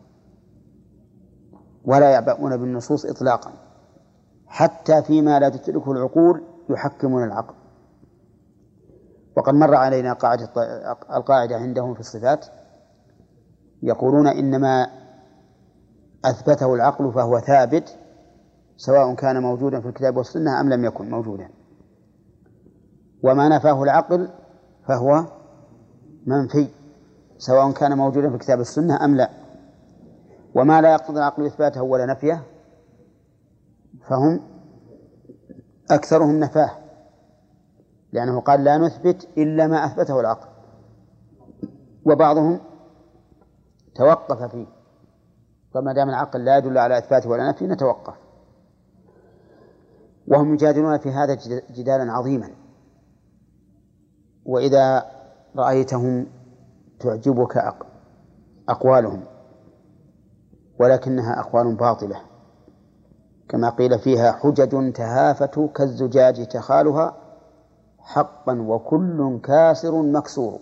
ولا يعبؤون بالنصوص إطلاقا، حتى فيما لا تدركه العقول يحكمون العقل. وقد مر علينا القاعدة عندهم في الصفات، يقولون إنما أثبته العقل فهو ثابت سواء كان موجودا في الكتاب والسنة أم لم يكن موجودا، وما نفاه العقل فهو منفي سواء كان موجودا في الكتاب والسنة أم لا. وما لا يقتضي العقل إثباته ولا نفيه فهم أكثرهم نفاه، لأنه قال لا نثبت إلا ما أثبته العقل. وبعضهم توقف فيه، فما دام العقل لا يدل على إثباته ولا نفيه نتوقف. وهم يجادلون في هذا جدالا عظيما، وإذا رأيتهم تعجبك أقوالهم، ولكنها أقوال باطلة، كما قيل فيها حجج تهافت كالزجاج تخالها حقا وكل كاسر مكسور.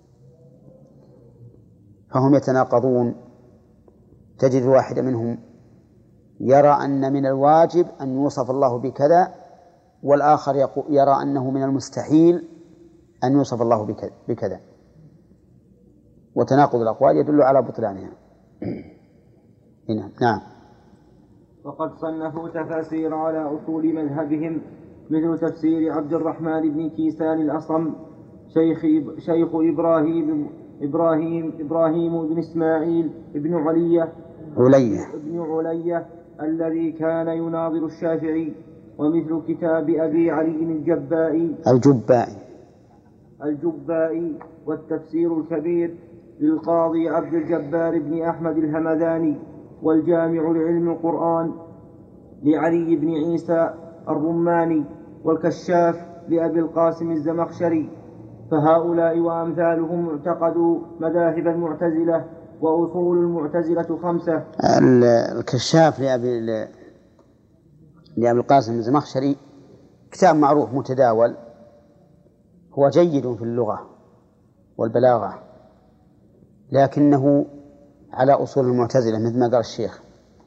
فهم يتناقضون، تجد واحد منهم يرى أن من الواجب أن يوصف الله بكذا، والآخر يرى أنه من المستحيل أن يوصف الله بكذا، وتناقض الأقوال يدل على بطلانها. هنا نعم. وقد صنفوا تفاسير على أصول مذهبهم، مثل تفسير عبد الرحمن بن كيسان الأصم شيخ إبراهيم بن إسماعيل بن علية الذي كان يناظر الشافعي، ومثل كتاب أبي علي الجبائي والتفسير الكبير للقاضي عبد الجبار بن أحمد الهمذاني، والجامع لعلم القرآن لعلي بن عيسى الرماني، والكشاف لأبي القاسم الزمخشري. فهؤلاء وأمثالهم اعتقدوا مذاهب المعتزلة، وأصول المعتزلة 5. الكشاف لأبي القاسم الزمخشري كتاب معروف متداول، هو جيد في اللغة والبلاغة، لكنه على أصول المعتزلة مثل ما قال الشيخ،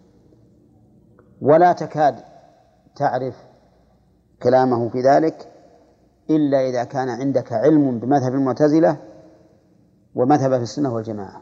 ولا تكاد تعرف كلامه في ذلك إلا إذا كان عندك علم بمذهب المعتزلة ومذهب أهل السنة والجماعة،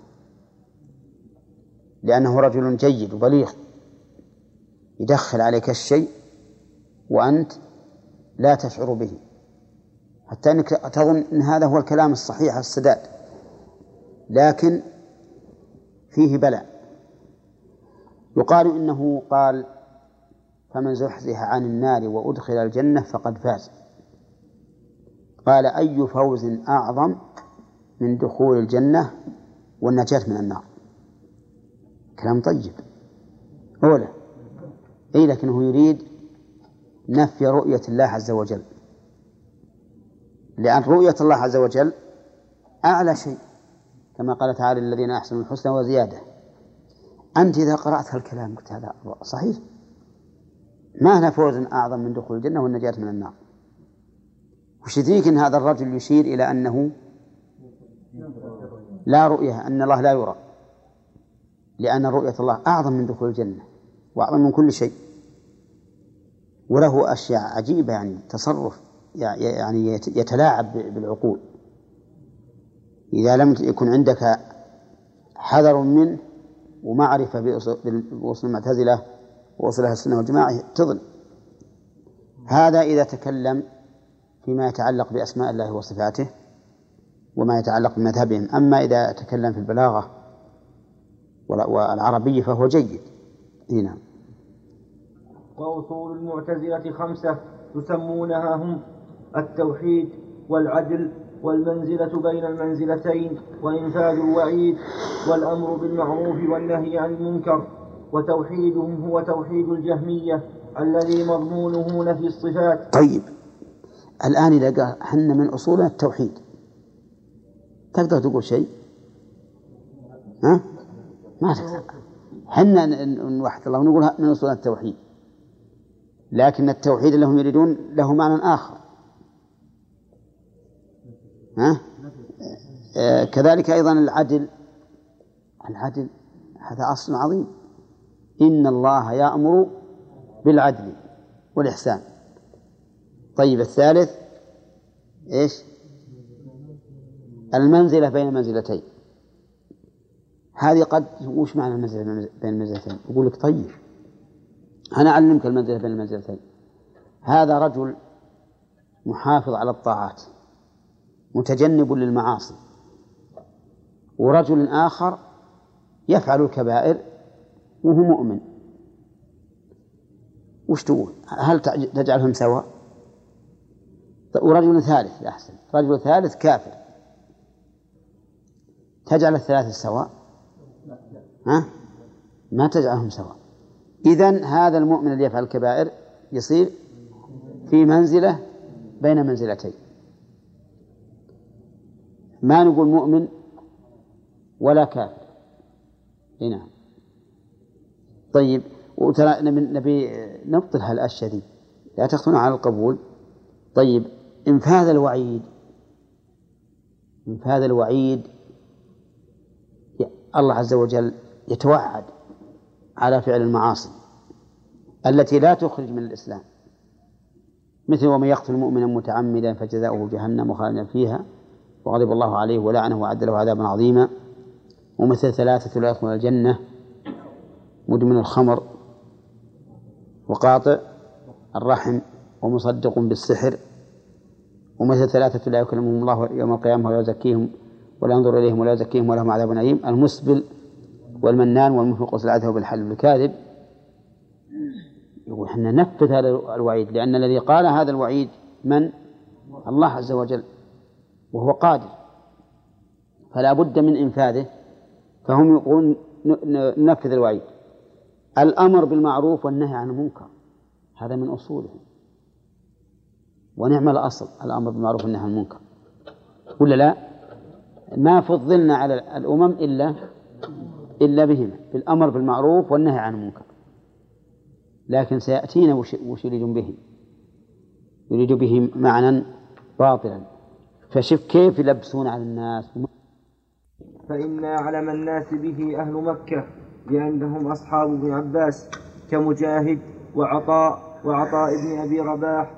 لأنه رجل جيد وبليغ يدخل عليك الشيء وأنت لا تشعر به، حتى أنك تظن أن هذا هو الكلام الصحيح السداد، لكن فيه بلاء. يقال إنه قال: فمن زحزح عن النار وأدخل الجنة فقد فاز. قال: أي فوز أعظم من دخول الجنة والنجاة من النار؟ كلام طيب أولا، لكنه يريد نفي رؤية الله عز وجل، لأن رؤية الله عز وجل أعلى شيء، كما قال تعالى: الذين أحسنوا الحسنى وزيادة. أنت إذا قرأت هالكلام قلت هذا صحيح، ما هنا فوز أعظم من دخول الجنة والنجاة من النار. وش يدريك أن هذا الرجل يشير إلى أنه لا رؤية، أن الله لا يرى، لأن رؤية الله أعظم من دخول الجنة وأعظم من كل شيء، وله أشياء عجيبة، يعني تصرف يعني يتلاعب بالعقول. إذا لم يكن عندك حذر منه ومعرفة بأصول المعتزلة وأصول أهل السنة والجماعة تضل. هذا إذا تكلم فيما يتعلق بأسماء الله وصفاته وما يتعلق بمذهبهم. أما إذا تكلم في البلاغة والعربية فهو جيد. هنا. وأصول المعتزلة 5 يسمونها هم التوحيد والعدل والمنزلة بين المنزلتين وإنفاذ الوعيد والأمر بالمعروف والنهي عن المنكر. وتوحيدهم هو توحيد الجهمية الذي مضمونه نفي الصفات. طيب، الآن إذا قال حنا من أصولنا التوحيد، تقدر تقول شيء؟ ما تقدر. حنا نوحد الله ونقول من أصولنا التوحيد، لكن التوحيد اللي هم يريدون له معنى آخر. كذلك أيضا العدل هذا أصل عظيم. إن الله يأمر بالعدل والإحسان. طيب، الثالث إيش؟ المنزلة بين المنزلتين. هذه قد وش معنى المنزلة بين المنزلتين؟ يقول لك طيب أنا أعلمك المنزلة بين المنزلتين. هذا رجل محافظ على الطاعات متجنب للمعاصي، ورجل آخر يفعل الكبائر وهو مؤمن. وش تقول؟ هل تجعلهم سواء؟ ورجل ثالث أحسن، رجل ثالث كافر، تجعل الثلاثة سواء؟ ما تجعلهم سواء. إذن هذا المؤمن اللي يفعل الكبائر يصير في منزلة بين منزلتين، ما نقول مؤمن ولا كافر. هنا. طيب، وترى نبي نبطل هالأشياء دي، لا تخطون على القبول. طيب، إنفاذ الوعيد الله عز وجل يتوعد على فعل المعاصي التي لا تخرج من الإسلام، مثل ومن يقتل مؤمنا متعمدا فجزاؤه جهنم خالدا فيها وغضب الله عليه ولعنه وأعد له عذابا عظيما. ومثل 3 لا يدخلون الجنة: مدمن الخمر وقاطع الرحم ومصدق بالسحر. ومثل 3 لا يكلمهم الله يوم القيامة ولا يزكيهم ولا ينظر إليهم ولا يزكيهم ولهم عذاب أليم: المسبل والمنان والمنفق سلعته بالحلال الكاذب. يقول حنا نفذ هذا الوعيد، لأن الذي قال هذا الوعيد من؟ الله عز وجل، وهو قادر، فلا بد من إنفاذه. فهم يقولون ننفذ الوعيد. الأمر بالمعروف والنهي عن المنكر هذا من أصولهم، ونعم الأصل الأمر بالمعروف والنهي عن المنكر، ولا لا؟ ما فضلنا على الأمم إلا بهما، بالأمر بالمعروف والنهي عن المنكر. لكن سيأتينا وش يريد به معنى باطلا. فشوف كيف يلبسون على الناس. فإن أعلم الناس به أهل مكة لأنهم أصحاب ابن عباس كمجاهد وعطاء ابن أبي رباح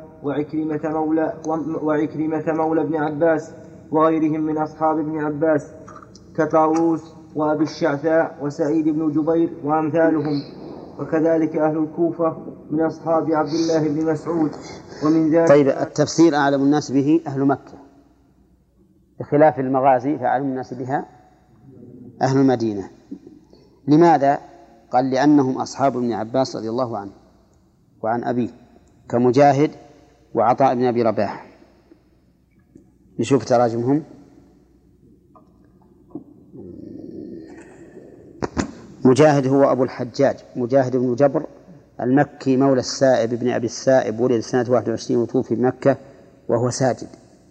وعكرمة مولى ابن عباس وغيرهم من أصحاب ابن عباس كطاووس وأبي الشعثاء وسعيد بن جبير وأمثالهم. وكذلك أهل الكوفة من أصحاب عبد الله بن مسعود ومن ذلك. طيب، التفسير أعلم الناس به أهل مكة، بخلاف المغازي فأعلم الناس بها أهل المدينة. لماذا؟ قال لأنهم أصحاب ابن عباس رضي الله عنه وعن أبيه كمجاهد وعطاء بن أبي رباح. نشوف تراجمهم. مجاهد هو أبو الحجاج مجاهد بن جبر المكي مولى السائب بن أبي السائب، ولد سنة 21 وتوفي بمكة وهو ساجد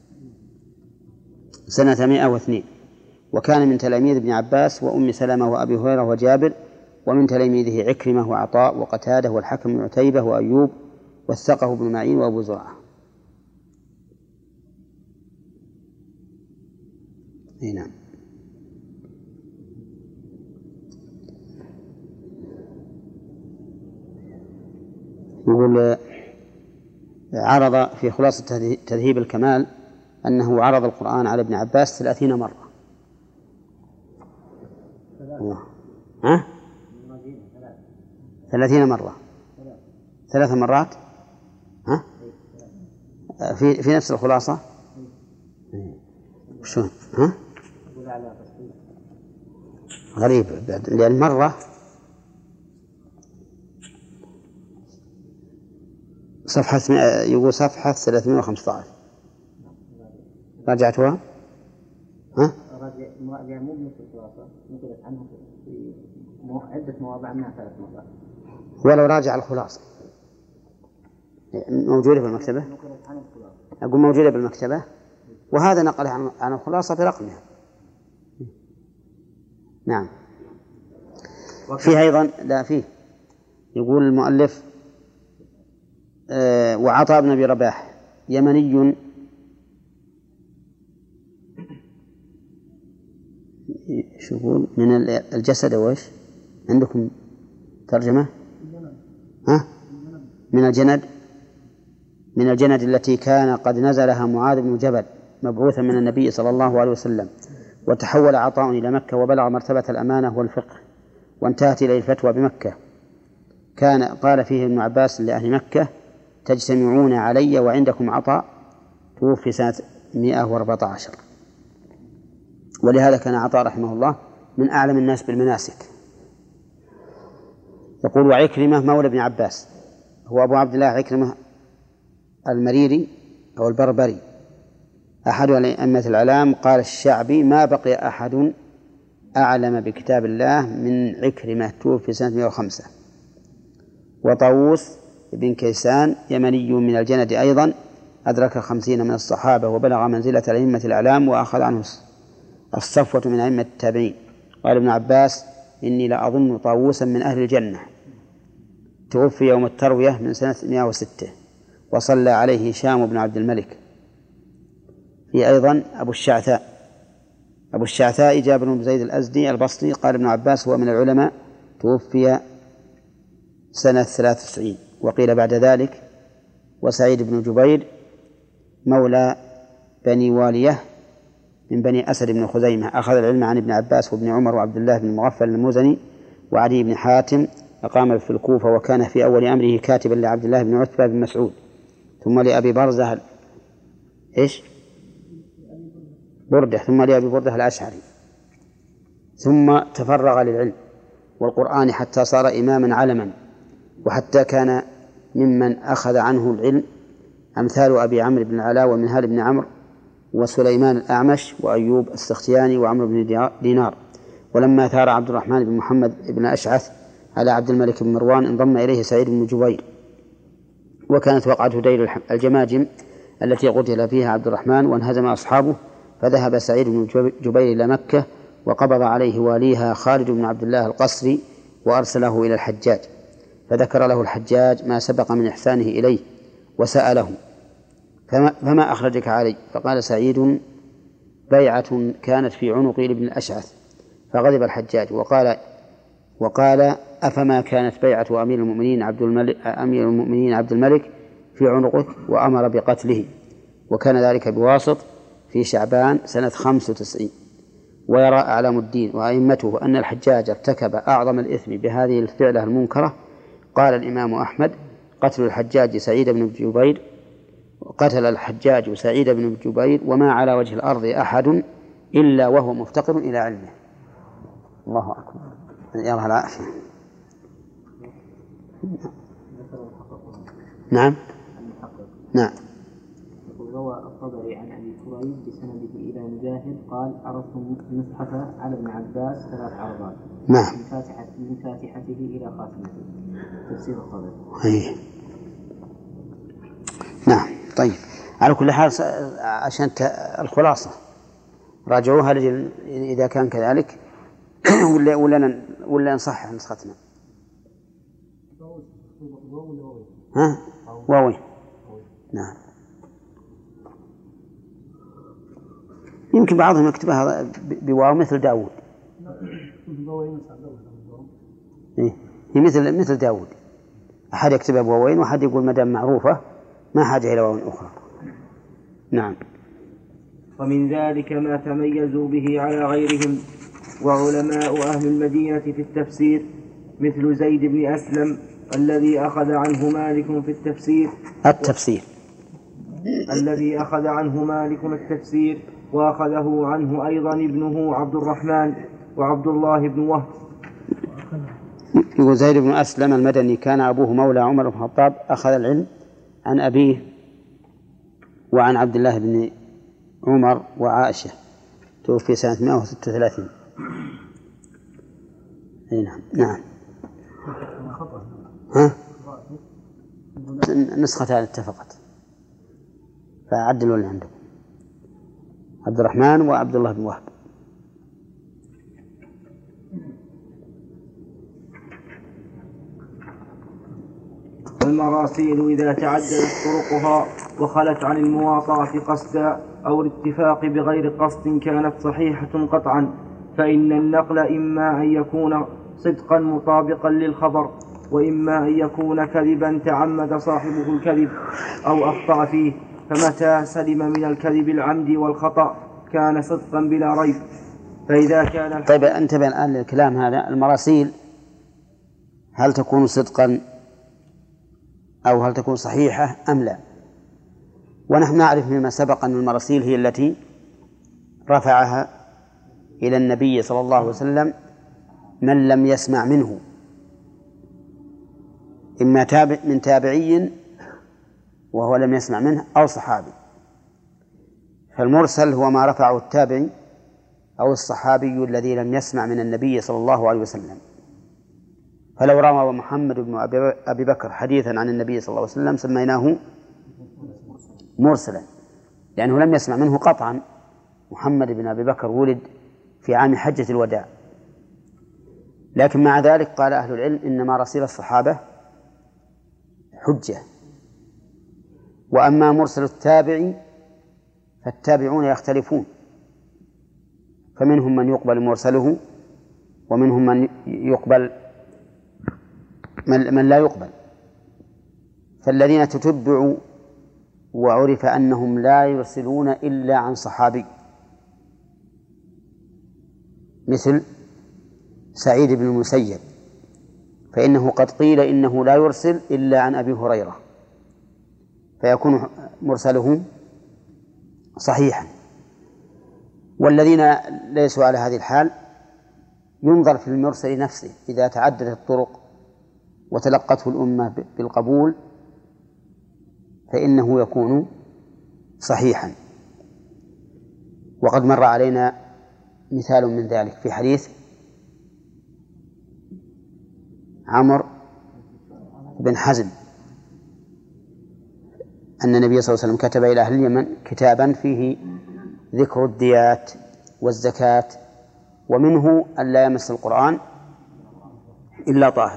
سنة 102. وكان من تلاميذ ابن عباس وأم سلمة وأبي هريرة وجابر، ومن تلاميذه عكرمة وعطاء وقتادة والحكم بن عتيبة وأيوب والثقه بن معين وأبو زرعة. نعم. يقول عرض في خلاصة تذهيب الكمال أنه عرض القرآن على ابن عباس 30 مرة. 30 مرة، 3 مرات. في نفس الخلاصة. شلون؟ غريب، لأن مرة يقول صفحة 315 راجعتها. مراجعة مو بنفس الخلاصة، نقلت عنه في عدة مواضع منها 3 مرات. ولو راجع الخلاصة موجودة بالمكتبة، أقول موجودة بالمكتبة، وهذا نقل عن الخلاصة برقمها. نعم. فيه أيضا فيه يقول المؤلف وعطاء بن أبي رباح يمني شو يقول من الجسد وإيش عندكم ترجمة؟ من الجند التي كان قد نزلها معاذ بن جبل مبعوثا من النبي صلى الله عليه وسلم. وتحول عطاء إلى مكة وبلغ مرتبة الأمانة والفقه وانتهت إليه الفتوى بمكة. قال فيه ابن عباس لأهل مكة: تجتمعون علي وعندكم عطاء، توفي سنة 114. ولهذا كان عطاء رحمه الله من أعلم الناس بالمناسك. يقول وعكرمة مولى ابن عباس هو أبو عبد الله عكرمة المريري أو البربري أحد أئمة الإعلام. قال الشعبي: ما بقي أحد أعلم بكتاب الله من عكرمة، توفي سنة 105. وطاووس بن كيسان يمني من الجند أيضا، أدرك 50 من الصحابة وبلغ منزلة أئمة الإعلام وأخذ عنه الصفوة من أئمة التابعين. قال ابن عباس: إني لأظن طاووسا من أهل الجنة، توفي يوم التروية من سنة 106 وصلى عليه هشام بن عبد الملك. في أيضا أبو الشعثاء جابر بن زيد الأزدي البصري. قال ابن عباس: هو من العلماء، توفي سنة 93. وقيل بعد ذلك وسعيد بن جبير مولى بني والية من بني أسد بن خزيمة، أخذ العلم عن ابن عباس وابن عمر وعبد الله بن المغفل المزني وعلي بن حاتم، أقام في الكوفة وكان في أول أمره كاتبا لعبد الله بن عتبة بن مسعود، ثم لأبي برزة بردة، ثم لأبي بردة الأشعري، ثم تفرغ للعلم والقرآن حتى صار إماما علما، وحتى كان ممن أخذ عنه العلم أمثال أبي عمرو بن العلاء ومنهال بن عمرو وسليمان الأعمش وأيوب السختياني وعمرو بن دينار. ولما ثار عبد الرحمن بن محمد بن أشعث على عبد الملك بن مروان انضم إليه سعيد بن جبير، وكانت وقعة دير الجماجم التي قتل فيها عبد الرحمن وانهزم أصحابه، فذهب سعيد بن جبير إلى مكة وقبض عليه واليها خالد بن عبد الله القصري وأرسله إلى الحجاج، فذكر له الحجاج ما سبق من إحسانه إليه وسأله: فما أخرجك علي؟ فقال سعيد: بيعة كانت في عنقي لابن الأشعث. فغضب الحجاج وقال: أفما كانت بيعة أمير المؤمنين عبد الملك في عنقك؟ وأمر بقتله. وكان ذلك بواسط في شعبان سنة 95. ويرى أعلام الدين وأئمته أن الحجاج ارتكب أعظم الإثم بهذه الفعلة المنكرة. قال الإمام أحمد: قتل الحجاج سعيد بن جبير، قتل الحجاج سعيد بن جبير وما على وجه الأرض أحد إلا وهو مفتقر إلى علمه. الله أكبر، يرى العافية. نعم نعم. روى الطبري عن أبي كريب بسنده إلى مجاهد قال: عرضت نسخة على ابن عباس 3 عرضات. نعم. من فاتحته إلى خاتمته. تفسير الطبري. نعم. طيب، على كل حال عشان الخلاصة راجعوها إذا كان كذلك ولا نصحح نسختنا. ها؟ واوي. نعم. يمكن بعضهم يكتبها بواو مثل داود. هي مثل داود، أحد يكتبها بواوين وأحد يقول مدام معروفة ما حاجة إلى واو أخرى. نعم. ومن ذلك ما تميزوا به على غيرهم وعلماء أهل المدينة في التفسير مثل زيد بن أسلم الذي أخذ عنه مالك في التفسير وأخذه عنه أيضا ابنه عبد الرحمن وعبد الله بن وهب. يقول زيد بن أسلم المدني كان أبوه مولى عمر بن الخطاب، أخذ العلم عن أبيه وعن عبد الله بن عمر وعائشة، توفي سنة 136. نعم. ها؟ نسختان اتفقت فعدلوا اللي عندكم، عبد الرحمن وعبد الله بن وهب. والمراسيل إذا تعددت طرقها وخلت عن المواطأة قصدا أو الاتفاق بغير قصد كانت صحيحة قطعا، فإن النقل إما أن يكون صدقا مطابقا للخبر، وإما أن يكون كذبا تعمد صاحبه الكذب أو أخطأ فيه، فمتى سلم من الكذب العمد والخطأ كان صدقا بلا ريب. فإذا كان طيب، انتبه الآن للكلام هذا. المراسيل هل تكون صدقا أو هل تكون صحيحة أم لا؟ ونحن نعرف مما سبق أن المراسيل هي التي رفعها إلى النبي صلى الله عليه وسلم من لم يسمع منه، إما من تابعي وهو لم يسمع منه أو صحابي. فالمرسل هو ما رفعه التابعي أو الصحابي الذي لم يسمع من النبي صلى الله عليه وسلم. فلو روى محمد بن أبي بكر حديثا عن النبي صلى الله عليه وسلم سميناه مرسلا، لأنه لم يسمع منه قطعا. محمد بن أبي بكر ولد في عام حجة الوداع، لكن مع ذلك قال أهل العلم إن مراسيل الصحابة حجة. وأما مرسل التابعي فالتابعون يختلفون، فمنهم من يقبل مرسله ومنهم من لا يقبل. فالذين تتبعوا وعرف أنهم لا يرسلون إلا عن صحابي مثل سعيد بن المسيب، فإنه قد قيل إنه لا يرسل إلا عن أبي هريرة، فيكون مرسله صحيحا. والذين ليسوا على هذه الحال ينظر في المرسل نفسه، إذا تعددت الطرق وتلقته الأمة بالقبول فإنه يكون صحيحا. وقد مر علينا مثال من ذلك في حديث عمرو بن حزم أن النبي صلى الله عليه وسلم كتب إلى أهل اليمن كتابا فيه ذكر الديات والزكاة، ومنه أن لا يمس القرآن إلا طاهر.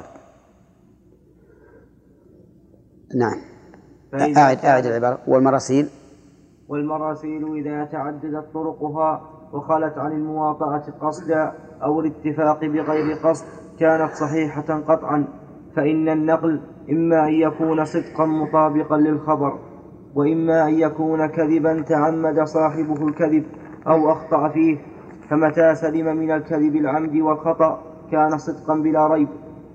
نعم، أعد العبارة. والمراسيل إذا تعددت طرقها وخلت عن المواطأة قصدا أو الاتفاق بغير قصد كانت صحيحة قطعا، فإن النقل إما أن يكون صدقا مطابقا للخبر، وإما أن يكون كذبا تعمد صاحبه الكذب أو أخطأ فيه، فمتى سلم من الكذب العمد والخطأ كان صدقا بلا ريب.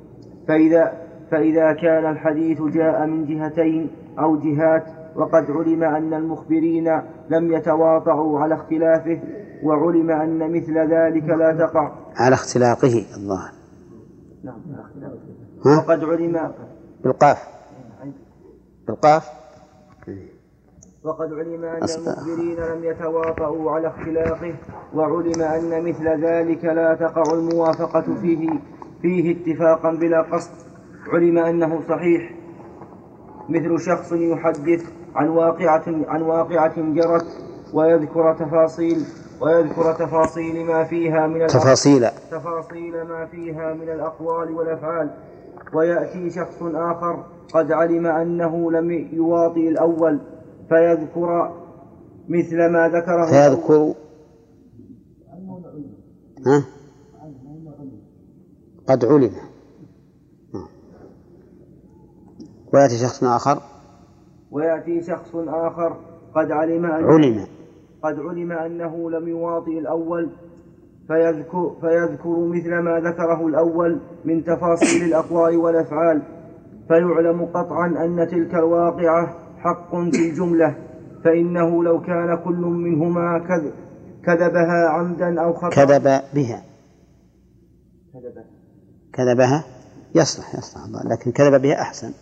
فإذا كان الحديث جاء من جهتين أو جهات وقد علم أن المخبرين لم يتواطؤوا على اختلافه، وعلم أن مثل ذلك لا تقع على اختلاقه الله. نعم، وقد علم بالقاف وقد علم أن المخبرين لم يتواطؤوا على اختلاقه، وعلم أن مثل ذلك لا تقع الموافقة فيه اتفاقا بلا قصد، علم أنه صحيح، مثل شخص يحدث عن واقعة جرت ويذكر تفاصيل ما فيها من تفاصيل ما فيها من الأقوال والأفعال، ويأتي شخص آخر قد علم أنه لم يواطئ الأول فيذكر مثل ما ذكره قد علم، ويأتي شخص آخر قد علم أنه لم يواطئ الأول فيذكر مثل ما ذكره الأول من تفاصيل الأقوال والأفعال، فيعلم قطعا أن تلك الواقعة حق في الجملة، فإنه لو كان كل منهما كذبها عمدا أو خطأ كذبها يصلح لكن كذب بها أحسن.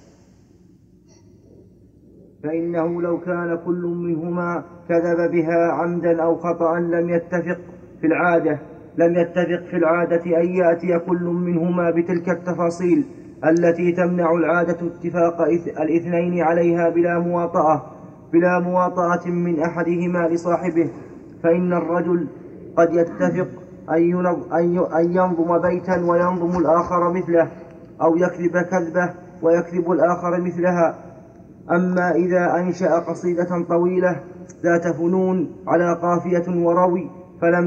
فإنه لو كان كل منهما كذب بها عمدا أو خطأ لم يتفق في العادة أن يأتي كل منهما بتلك التفاصيل التي تمنع العادة اتفاق الاثنين عليها بلا مواطأة من أحدهما لصاحبه. فإن الرجل قد يتفق أن ينظم بيتا وينظم الآخر مثله، أو يكذب كذبة ويكذب الآخر مثلها. أما إذا أنشأ قصيدة طويلة ذات فنون على قافية وروي فلم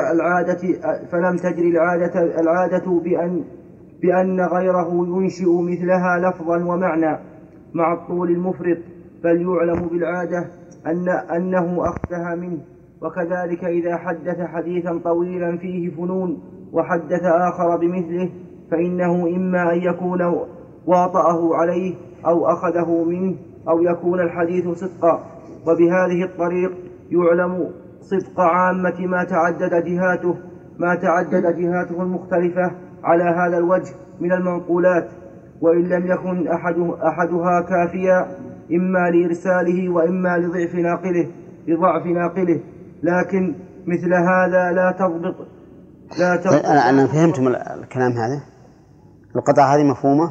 تجري العادة بأن غيره ينشئ مثلها لفظا ومعنى مع الطول المفرط، بل يعلم بالعادة أنه أخذها منه. وكذلك إذا حدث حديثا طويلا فيه فنون وحدث آخر بمثله فإنه إما أن يكون واطأه عليه أو أخذه منه، أو يكون الحديث صدقا. وبهذه الطريق يعلم صدق عامة ما تعدد جهاته المختلفة على هذا الوجه من المنقولات، وإن لم يكن أحدها كافيا إما لإرساله وإما لضعف ناقله، لكن مثل هذا لا تضبط. أنا فهمتم الكلام هذا؟ القطعة هذه مفهومة؟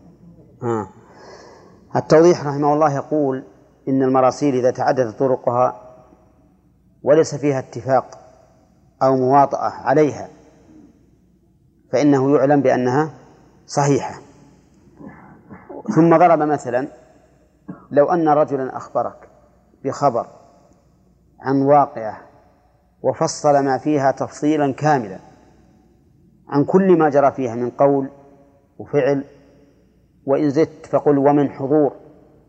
التوضيح رحمه الله يقول إن المراسيل إذا تعددت طرقها وليس فيها اتفاق أو مواطأة عليها فإنه يعلم بأنها صحيحة. ثم ضرب مثلا: لو أن رجلا أخبرك بخبر عن واقعة وفصل ما فيها تفصيلا كاملا عن كل ما جرى فيها من قول وفعل، وإن زدت فقل ومن حضور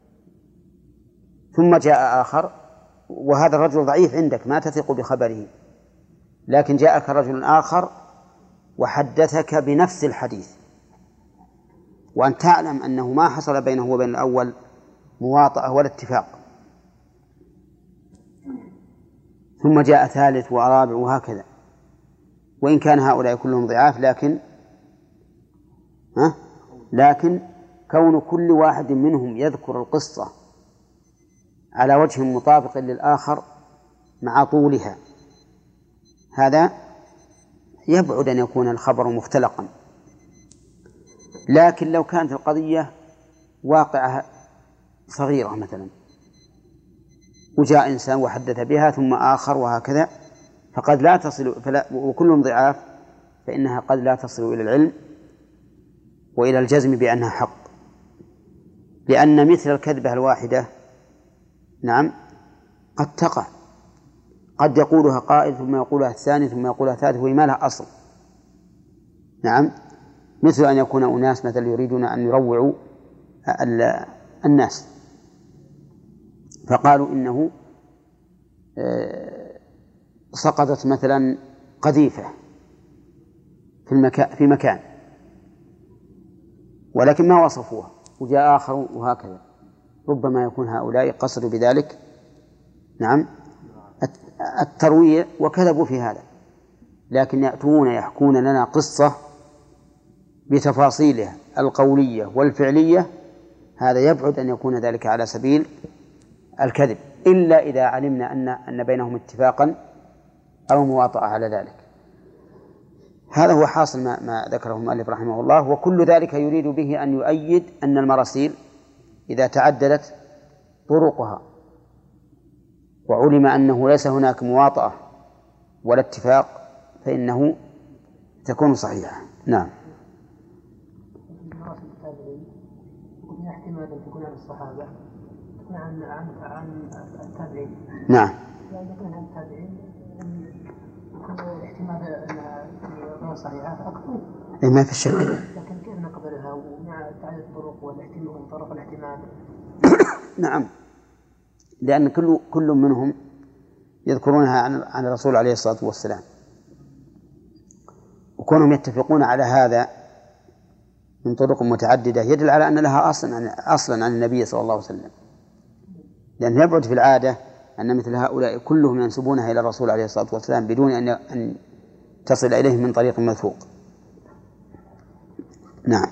ثم جاء آخر، وهذا الرجل ضعيف عندك ما تثق بخبره، لكن جاءك رجل آخر وحدثك بنفس الحديث، وأن تعلم أنه ما حصل بينه وبين الأول مواطأة ولا اتفاق، ثم جاء ثالث ورابع وهكذا، وإن كان هؤلاء كلهم ضعاف، لكن كون كل واحد منهم يذكر القصة على وجه مطابق للآخر مع طولها، هذا يبعد أن يكون الخبر مختلقا. لكن لو كانت القضية واقعة صغيرة مثلا، وجاء إنسان وحدث بها ثم آخر وهكذا، فقد لا تصل وكلهم ضعاف، فإنها قد لا تصل إلى العلم وإلى الجزم بأنها حق، لأن مثل الكذبة الواحدة قد تقع، قد يقولها قائل ثم يقولها الثاني ثم يقولها الثالث وهي ما لها أصل. مثل أن يكون أناس مثلا يريدون أن يروعوا الناس، فقالوا إنه سقطت مثلا قذيفة في مكان، ولكن ما وصفوها، وجاء آخر وهكذا. ربما يكون هؤلاء قصدوا بذلك الترويع وكذبوا في هذا، لكن يأتون يحكون لنا قصة بتفاصيلها القولية والفعلية، هذا يبعد أن يكون ذلك على سبيل الكذب، إلا إذا علمنا أن بينهم اتفاقا أو مواطأة على ذلك. هذا هو حاصل ما ذكره المؤلف رحمه الله، وكل ذلك يريد به أن يؤيد أن المراسيل إذا تعددت طرقها وعلم أنه ليس هناك مواطأة ولا اتفاق فإنه تكون صحيحة. نعم. المراسل التابعين وفيها احتمال أن تكون عن الصحابة، تكون عن التابعين. نعم. يعني يكون عن التابعين يكون احتمال أنها غير صحيحة أكثر. ما في شك. لكن كيف نقبلها ومع تعدد الطرق والاحتمال طرق الاحتمال؟ نعم، لأن كل منهم يذكرونها عن الرسول عليه الصلاة والسلام، وكونهم يتفقون على هذا من طرق متعددة يدل على أن لها أصلا عن النبي صلى الله عليه وسلم، لأن يبعد في العادة أن مثل هؤلاء كلهم ينسبونها إلى الرسول عليه الصلاة والسلام بدون أن تصل إليه من طريق موثوق. نعم.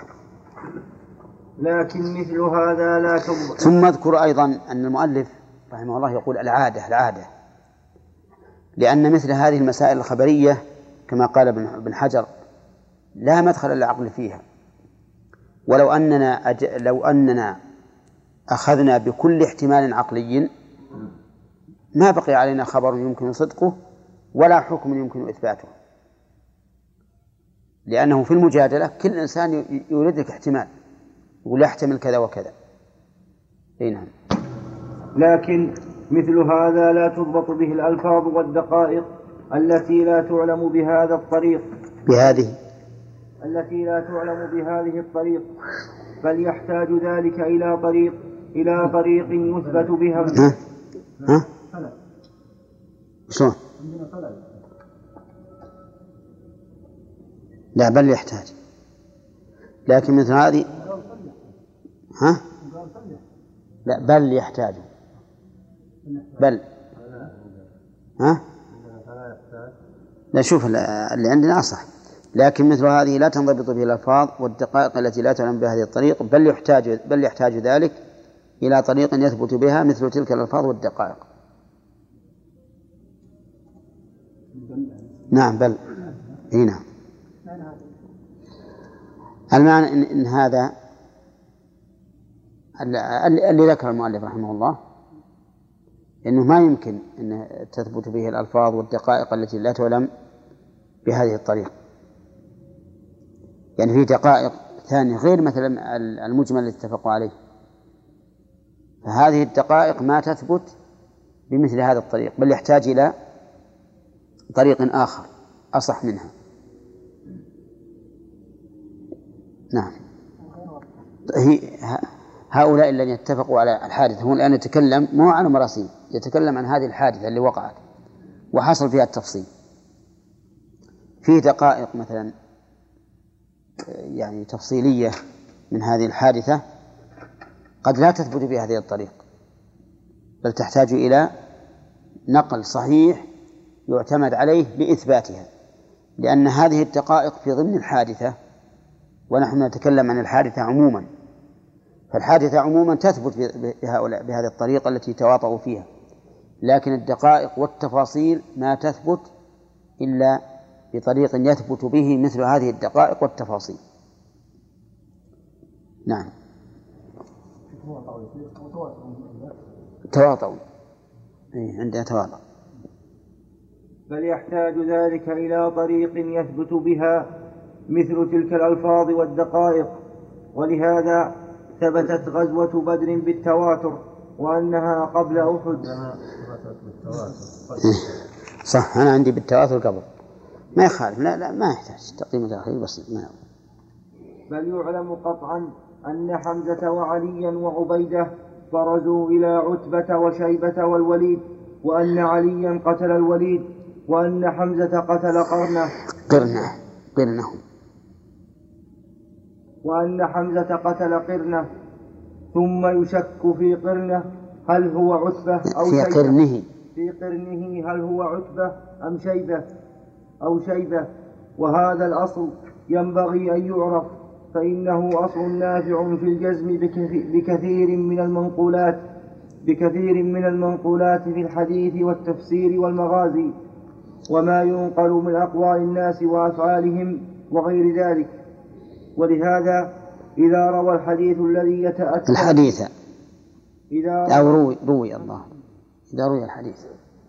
لكن مثل هذا لا تضبط. ثم اذكر أيضا أن المؤلف رحمه الله يقول العادة، لأن مثل هذه المسائل الخبرية كما قال ابن حجر لا مدخل للعقل فيها، ولو أننا أخذنا بكل احتمال عقلي ما بقي علينا خبر يمكن صدقه ولا حكم يمكن إثباته، لأنه في المجادلة كل إنسان يريد لك احتمال ولا يحتمل كذا وكذا. نعم. لكن مثل هذا لا تضبط به الألفاظ والدقائق التي لا تعلم بهذا الطريق التي لا تعلم بهذه الطريق، بل يحتاج ذلك إلى طريق يثبت بها. ها؟ شلون؟ لا بل يحتاج، لكن مثل هذه لا بل يحتاج لا شوف اللي عندنا أصح، لكن مثل هذه لا تنضبط به الألفاظ والدقائق التي لا تعلم بهذه الطريق، بل يحتاج ذلك إلى طريق يثبت بها مثل تلك الألفاظ والدقائق. نعم بل نعم. المعنى إن هذا اللي ذكر المؤلف رحمه الله إنه ما يمكن أن تثبت به الألفاظ والدقائق التي لا تعلم بهذه الطريقة، يعني في دقائق ثانية غير مثلا المجمل الذي اتفقوا عليه، فهذه الدقائق ما تثبت بمثل هذا الطريق، بل يحتاج إلى طريق آخر أصح منها. نعم. هؤلاء الذين اتفقوا على الحادثة هو الآن يتكلم مو عن مراسيم، يتكلم عن هذه الحادثة اللي وقعت وحصل فيها التفصيل. فيه دقائق مثلا يعني تفصيلية من هذه الحادثة قد لا تثبت بهذه الطريق، بل تحتاج إلى نقل صحيح يعتمد عليه لإثباتها، لأن هذه الدقائق في ضمن الحادثة، ونحن نتكلم عن الحادثة عموما، فالحادثة عموما تثبت بهذه الطريقة التي تواطؤوا فيها، لكن الدقائق والتفاصيل ما تثبت إلا بطريق يثبت به مثل هذه الدقائق والتفاصيل. نعم. تواطؤ عندها تواطؤ. بل يحتاج ذلك إلى طريق يثبت بها مثل تلك الألفاظ والدقائق، ولهذا ثبتت غزوة بدر بالتواتر وأنها قبل أحد. صح، أنا عندي بالتواتر قبل، ما يخالف، لا ما يحتاج تقديم وتأخير بسيط. ما بل يعلم قطعا أن حمزة وعليا وعبيدة برزوا إلى عتبة وشيبة والوليد، وأن عليا قتل الوليد، وأن حمزة قتل قرنه وأن حمزة قتل قرنه، ثم يشك في قرنه هل هو عتبة أو شيبة، في قرنه هل هو عتبة أم شيبة، وهذا الأصل ينبغي أن يعرف، فإنه أصل نافع في الجزم بكثير من المنقولات في الحديث والتفسير والمغازي، وما ينقل من أقوال الناس وأفعالهم وغير ذلك. ولهذا إذا روى الحديث الذي يتأتى إذا روي الحديث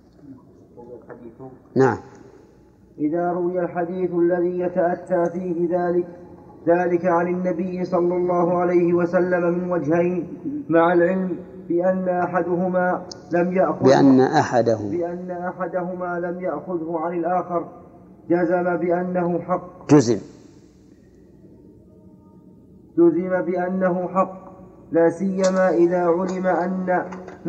نعم، إذا روي الحديث الذي يتأتى فيه ذلك عن النبي صلى الله عليه وسلم من وجهين، مع العلم بأن أحدهما لم يأخذه عن الآخر، جزم بأنه حق، لا سيما إذا علم أن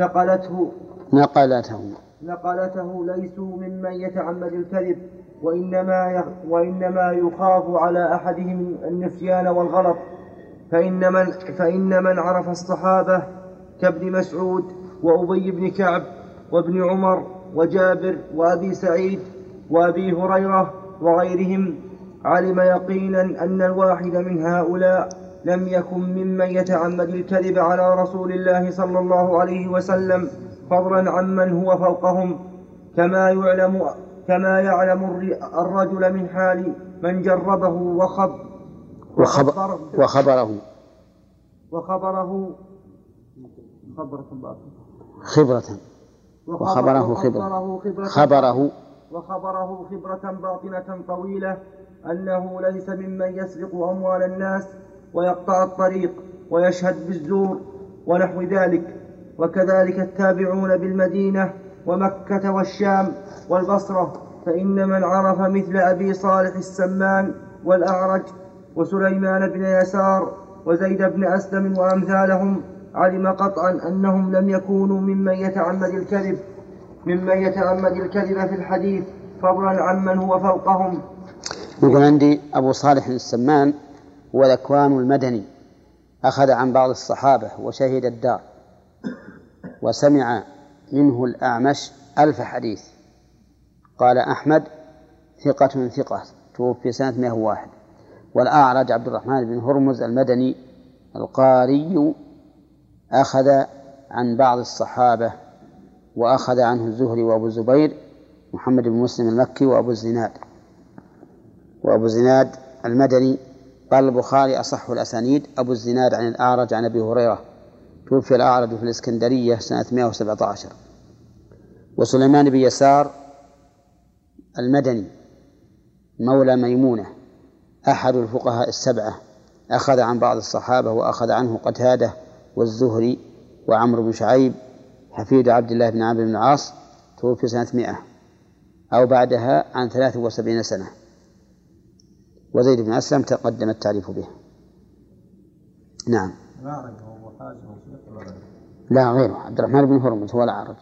نقلته ليسوا ممن يتعمد الكذب، وإنما يخاف على أحدهم النسيان والغلط، فإن من عرف الصحابة كابن مسعود وأبي بن كعب وابن عمر وجابر وأبي سعيد وأبي هريرة وغيرهم علم يقينا أن الواحد من هؤلاء لم يكن ممن يتعمد الكذب على رسول الله صلى الله عليه وسلم، فضلا عمن هو فوقهم، كما يعلم الرجل من حال من جربه وخبره خبرة باطنة طويلة أنه ليس ممن يسرق أموال الناس ويقطع الطريق ويشهد بالزور ونحو ذلك. وكذلك التابعون بالمدينة ومكة والشام والبصرة، فإن من عرف مثل أبي صالح السمان والأعرج وسليمان بن يسار وزيد بن أسلم وأمثالهم علم قطعا أنهم لم يكونوا ممن يتعمد الكذب في الحديث، فضلا عمن هو فوقهم. يقول عندي أبو صالح السمان هو ذكوان المدني، أخذ عن بعض الصحابة وشهد الدار، وسمع منه الأعمش 1000 حديث. قال أحمد ثقة توفي سنة 101. والأعرج عبد الرحمن بن هرمز المدني القاري أخذ عن بعض الصحابة، وأخذ عنه الزهري وأبو الزبير محمد بن مسلم المكي وأبو الزناد المدني. قال البخاري أصح الأسانيد أبو الزناد عن الأعرج عن أبي هريرة، توفي الأعرج في الإسكندرية سنة 117. وسليمان بن يسار المدني مولى ميمونة أحد الفقهاء السبعة، أخذ عن بعض الصحابة، وأخذ عنه قتادة والزهري وعمرو بن شعيب حفيد عبد الله بن عمرو بن العاص، توفي سنة 100 أو بعدها عن 73 سنة. وزيد بن أسلم تقدم التعريف به. نعم. لا غيره، عبد الرحمن بن هرمز هو الأعرج.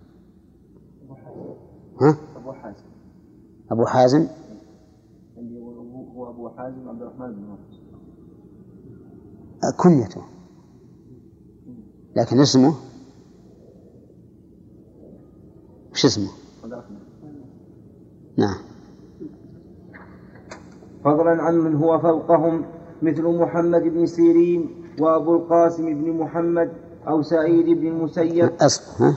ها؟ أبو حازم هو أبو حازم عبد الرحمن بن هرمز كنيته، لكن اسمه وش اسمه؟ نعم. فضلا عن من هو فوقهم مثل محمد بن سيرين وأبو القاسم بن محمد أو سعيد بن المسيب. ها؟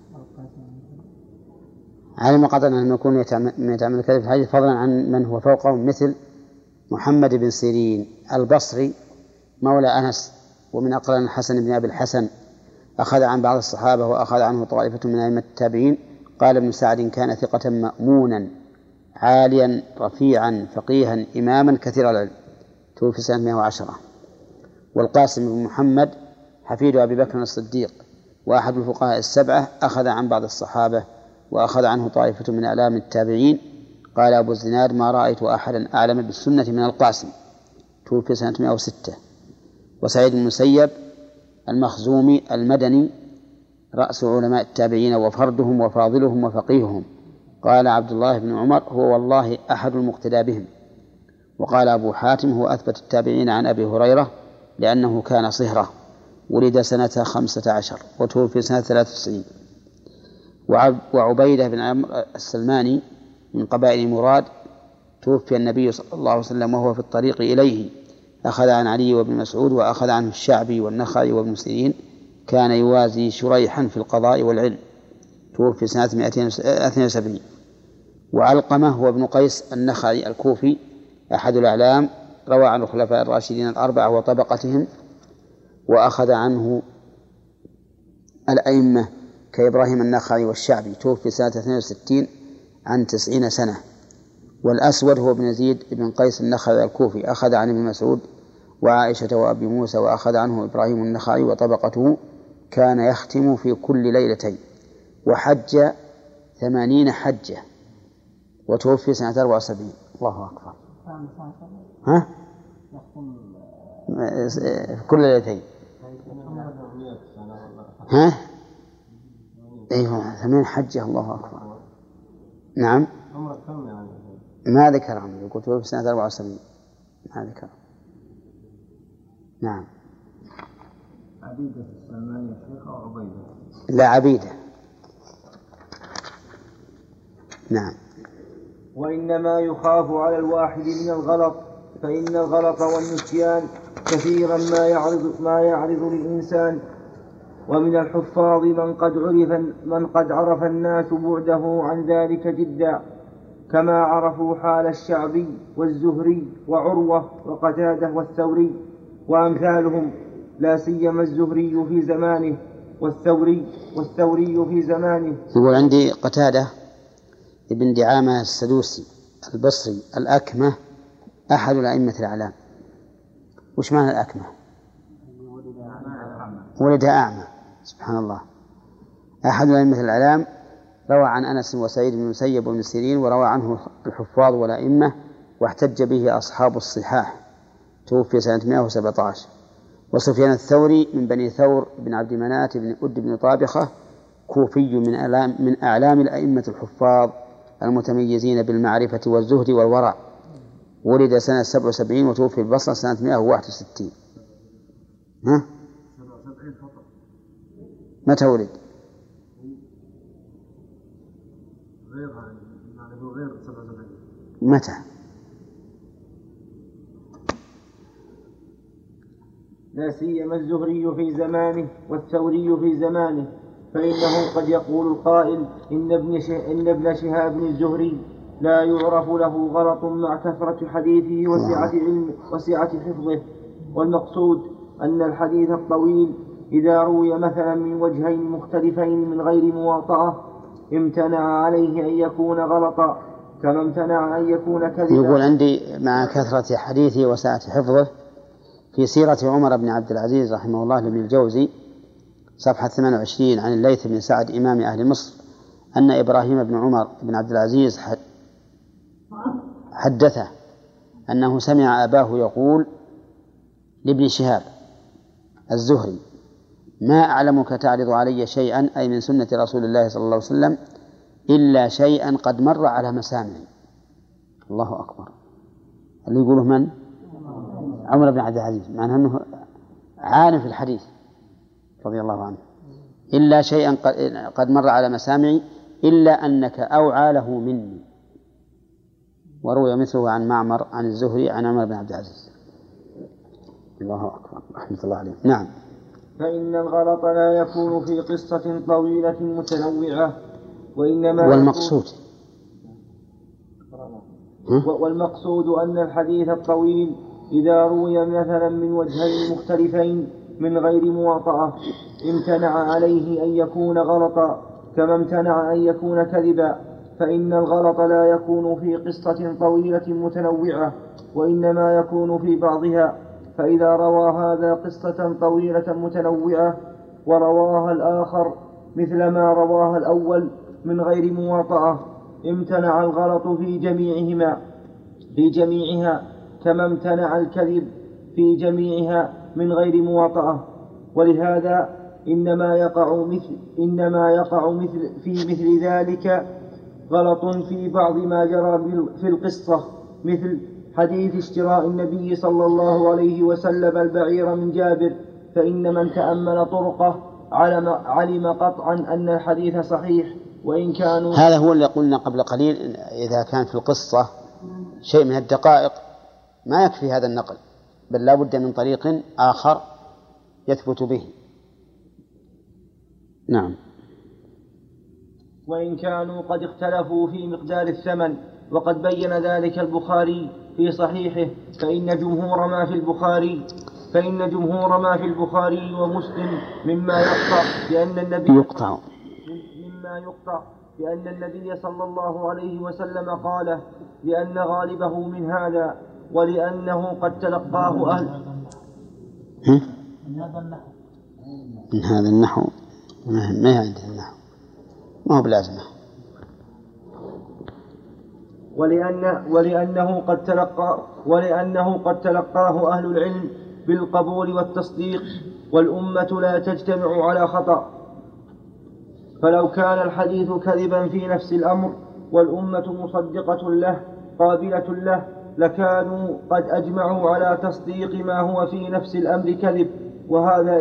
علم قطعا أن يكون يتعمل الكذب في الحديث، فضلا عن من هو فوقهم مثل محمد بن سيرين البصري مولى أنس ومن أقران الحسن بن أبي الحسن، أخذ عن بعض الصحابة وأخذ عنه طائفة من أئمة التابعين. قال ابن سعد كان ثقة مأمونا عاليا رفيعا فقيها إماما كثير العلم، توفي سنة 110. والقاسم بن محمد حفيد أبي بكر الصديق وأحد الفقهاء السبعة، أخذ عن بعض الصحابة وأخذ عنه طائفة من أعلام التابعين. قال أبو الزناد ما رأيت أحدا أعلم بالسنة من القاسم، توفي سنة 106. وسعيد المسيب المخزومي المدني رأس علماء التابعين وفردهم وفاضلهم وفقيههم. قال عبد الله بن عمر هو والله أحد المقتدى بهم. وقال أبو حاتم هو أثبت التابعين عن أبي هريرة لأنه كان صهرة، ولد سنة 15 وتوفي سنة 93. وعبيدة بن عمرو السلماني من قبائل مراد، توفي النبي صلى الله عليه وسلم وهو في الطريق إليه، أخذ عن علي وابن مسعود وأخذ عنه الشعبي والنخعي وابن سيرين، كان يوازي شريحا في القضاء والعلم، توفي سنة 272. وعلقمة هو ابن قيس النخعي الكوفي أحد الأعلام، روى عن الخلفاء الراشدين الأربعة وطبقتهم، وأخذ عنه الأئمة كإبراهيم النخعي والشعبي، توفي سنة 62 عن 90 سنة. والأسود هو ابن يزيد بن قيس النخعي الكوفي، أخذ عن ابن مسعود وعائشة وأبي موسى، وأخذ عنه إبراهيم النخعي وطبقته، كان يختم في كل ليلتين، وحج 80 حجة، وتوفي سنة 74. الله أكبر. ها؟ في كل ليلتين. ها؟ أيوة 80 حجة. الله أكبر. نعم. ما ذكر عنه، يقول توفي سنة 74، ما ذكر. نعم. عبيدة السلماني الشيخ أو عبيدة؟ لا، عبيدة. نعم. وإنما يخاف على الواحد من الغلط، فإن الغلط والنسيان كثيرا ما يعرض للإنسان. ومن الحفاظ من قد عرف الناس بعده عن ذلك جدا، كما عرفوا حال الشعبي والزهري وعروة وقتادة والثوري وأمثالهم، لا سيما الزهري في زمانه والثوري في زمانه. يقول عندي قتادة ابن دعامة السدوسي البصري الأكمة أحد الأئمة الأعلام. وش معنى الأكمة؟ ولد أعمى، سبحان الله. أحد الأئمة الأعلام، روى عن أنس وسعيد بن المسيب وابن سيرين، وروى عنه الحفاظ والأئمة، واحتج به أصحاب الصحاح، توفي سنة 117. وسفيان الثوري من بني ثور بن عبد منات بن أد بن طابخة، كوفي من أعلام الأئمة الحفاظ المتميزين بالمعرفة والزهد والورع، ولد سنة 77 وتوفي البصرة سنة 161. ها؟ متى ولد؟ متى؟ لا سيما الزهري في زمانه والثوري في زمانه، فإنه قد يقول القائل إن ابن شهاب الزهري لا يعرف له غلط مع كثرة حديثه وسعة حفظه. والمقصود أن الحديث الطويل إذا روي مثلا من وجهين مختلفين من غير مواطأة امتنع عليه أن يكون غلطا، كما امتنع أن يكون كذبا. يقول عندي مع كثرة حديثه وسعة حفظه، في سيرة عمر بن عبد العزيز رحمه الله لابن الجوزي صفحة 28 عن الليث بن سعد إمام أهل مصر أن إبراهيم بن عمر بن عبد العزيز حدثه أنه سمع أباه يقول لابن شهاب الزهري ما أعلمك تعرض علي شيئا أي من سنة رسول الله صلى الله عليه وسلم إلا شيئا قد مر على مسامعي. الله أكبر. اللي يقوله من؟ عمر بن عبد العزيز، مع أنه عالم في الحديث رضي الله عنه. إلا شيئا قد مر على مسامعي إلا أنك أوعى له مني. وروي مثله عن معمر عن الزهري عن عمر بن عبد العزيز. الله أكبر رحمة الله عليه. نعم. فإن الغلط لا يكون في قصة طويلة متنوعة، وإنما والمقصود أن الحديث الطويل إذا روي مثلا من وجهين مختلفين من غير مواطأة امتنع عليه أن يكون غلطا كما امتنع أن يكون كذبا. فإن الغلط لا يكون في قصة طويلة متنوعة، وإنما يكون في بعضها. فإذا روى هذا قصة طويلة متنوعة ورواها الآخر مثل ما رواها الأول من غير مواطأة امتنع الغلط في جميعها كما امتنع الكذب في جميعها من غير مواطأة. ولهذا إنما يقع في مثل ذلك غلط في بعض ما جرى في القصة، مثل حديث اشتراء النبي صلى الله عليه وسلم البعير من جابر، فإن من تأمل طرقه علم قطعا أن الحديث صحيح وإن كانوا. هذا هو اللي قلنا قبل قليل، إذا كان في القصة شيء من الدقائق ما يكفي هذا النقل، بل لا بد من طريق آخر يثبت به. نعم. وإن كانوا قد اختلفوا في مقدار الثمن، وقد بين ذلك البخاري في صحيحه. فإن جمهور ما في البخاري ومسلم مما يقطع بأن النبي صلى الله عليه وسلم قاله، لأن غالبه من هذا، ولأنه قد تلقاه أهل من هذا النحو. ما عندنا النحو، ما هو بلازمه. ولأنه قد تلقاه أهل العلم بالقبول والتصديق، والأمة لا تجتمع على خطأ. فلو كان الحديث كذبا في نفس الأمر والأمة مصدقة له قابلة له، لكانوا قد أجمعوا على تصديق ما هو في نفس الأمر كذب، وهذا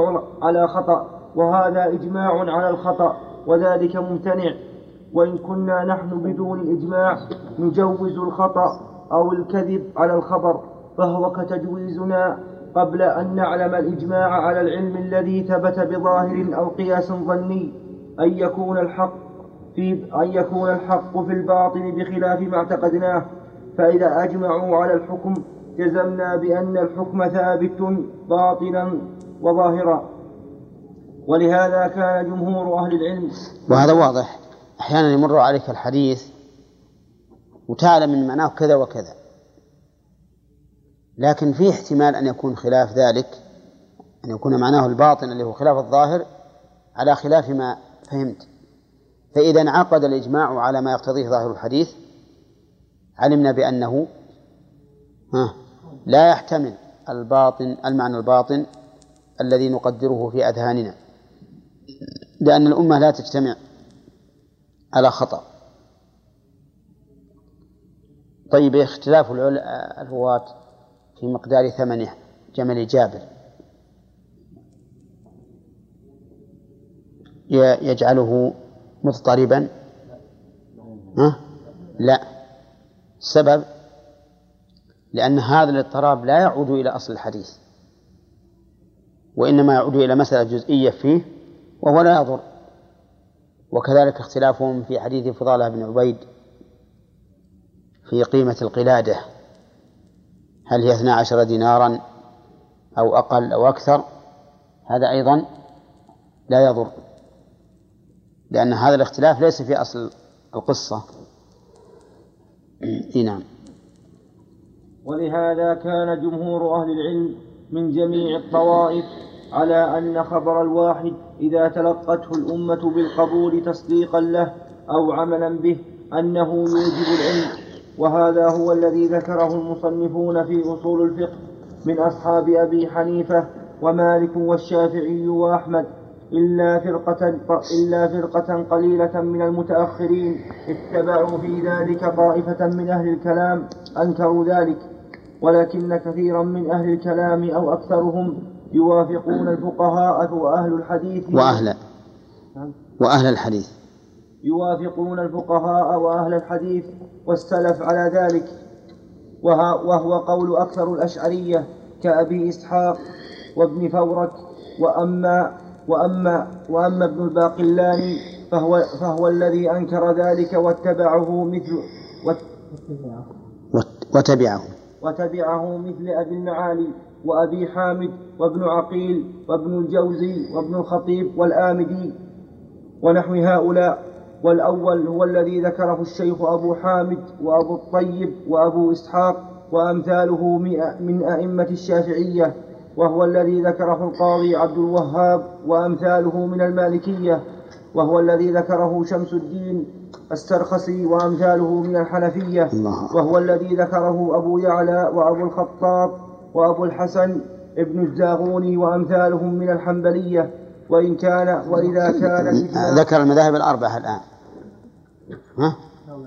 إجماع على الخطأ، وذلك ممتنع. وإن كنا نحن بدون الإجماع نجوز الخطأ أو الكذب على الخبر، فهو كتجويزنا قبل أن نعلم الإجماع على العلم الذي ثبت بظاهر أو قياس ظني أن يكون الحق في الباطل بخلاف ما اعتقدناه. فإذا أجمعوا على الحكم جزمنا بأن الحكم ثابت باطلا وظاهرا. ولهذا كان جمهور أهل العلم. وهذا واضح. أحيانا يمر عليك الحديث وتعلم من معناه كذا وكذا، لكن فيه احتمال أن يكون خلاف ذلك، أن يكون معناه الباطن اللي هو خلاف الظاهر على خلاف ما فهمت. فإذا انعقد الإجماع على ما يقتضيه ظاهر الحديث علمنا بأنه لا يحتمل المعنى الباطن الذي نقدره في أذهاننا، لأن الأمة لا تجتمع على خطأ. طيب، اختلاف الرواة في مقدار ثمن جمل جابر يجعله مضطربا؟ لا. السبب لأن هذا الاضطراب لا يعود إلى أصل الحديث، وإنما يعود إلى مسألة جزئية فيه وهو لا يضر. وكذلك اختلافهم في حديث فضالة بن عبيد في قيمة القلادة، هل هي 12 دينارا أو أقل أو أكثر، هذا أيضا لا يضر، لأن هذا الاختلاف ليس في أصل القصة. نعم. ولهذا كان جمهور أهل العلم من جميع الطوائف على أن خبر الواحد إذا تلقته الأمة بالقبول تصديقا له أو عملا به أنه يوجب العلم. وهذا هو الذي ذكره المصنفون في أصول الفقه من أصحاب أبي حنيفة ومالك والشافعي وأحمد، إلا فرقة قليلة من المتأخرين اتبعوا في ذلك طائفة من أهل الكلام أنكروا ذلك، ولكن كثيرا من أهل الكلام أو أكثرهم يوافقون الفقهاء وأهل الحديث يوافقون الفقهاء وأهل الحديث والسلف على ذلك، وهو قول أكثر الأشعرية كأبي إسحاق وابن فورك. وأما ابن الباقلاني فهو الذي أنكر ذلك وتبعه مثل أبي المعالي وأبي حامد وابن عقيل وابن الجوزي وابن الخطيب والآمدي ونحو هؤلاء. والأول هو الذي ذكره الشيخ أبو حامد وأبو الطيب وأبو إسحاق وأمثاله من أئمة الشافعية، وهو الذي ذكره القاضي عبد الوهاب وأمثاله من المالكية، وهو الذي ذكره شمس الدين السرخسي وأمثاله من الحنفية، وهو الذي ذكره أبو يعلى وأبو الخطاب وأبو الحسن ابن الزاغوني وأمثالهم من الحنبلية. وإذا كان ذكر المذاهب الأربعة الآن. ها؟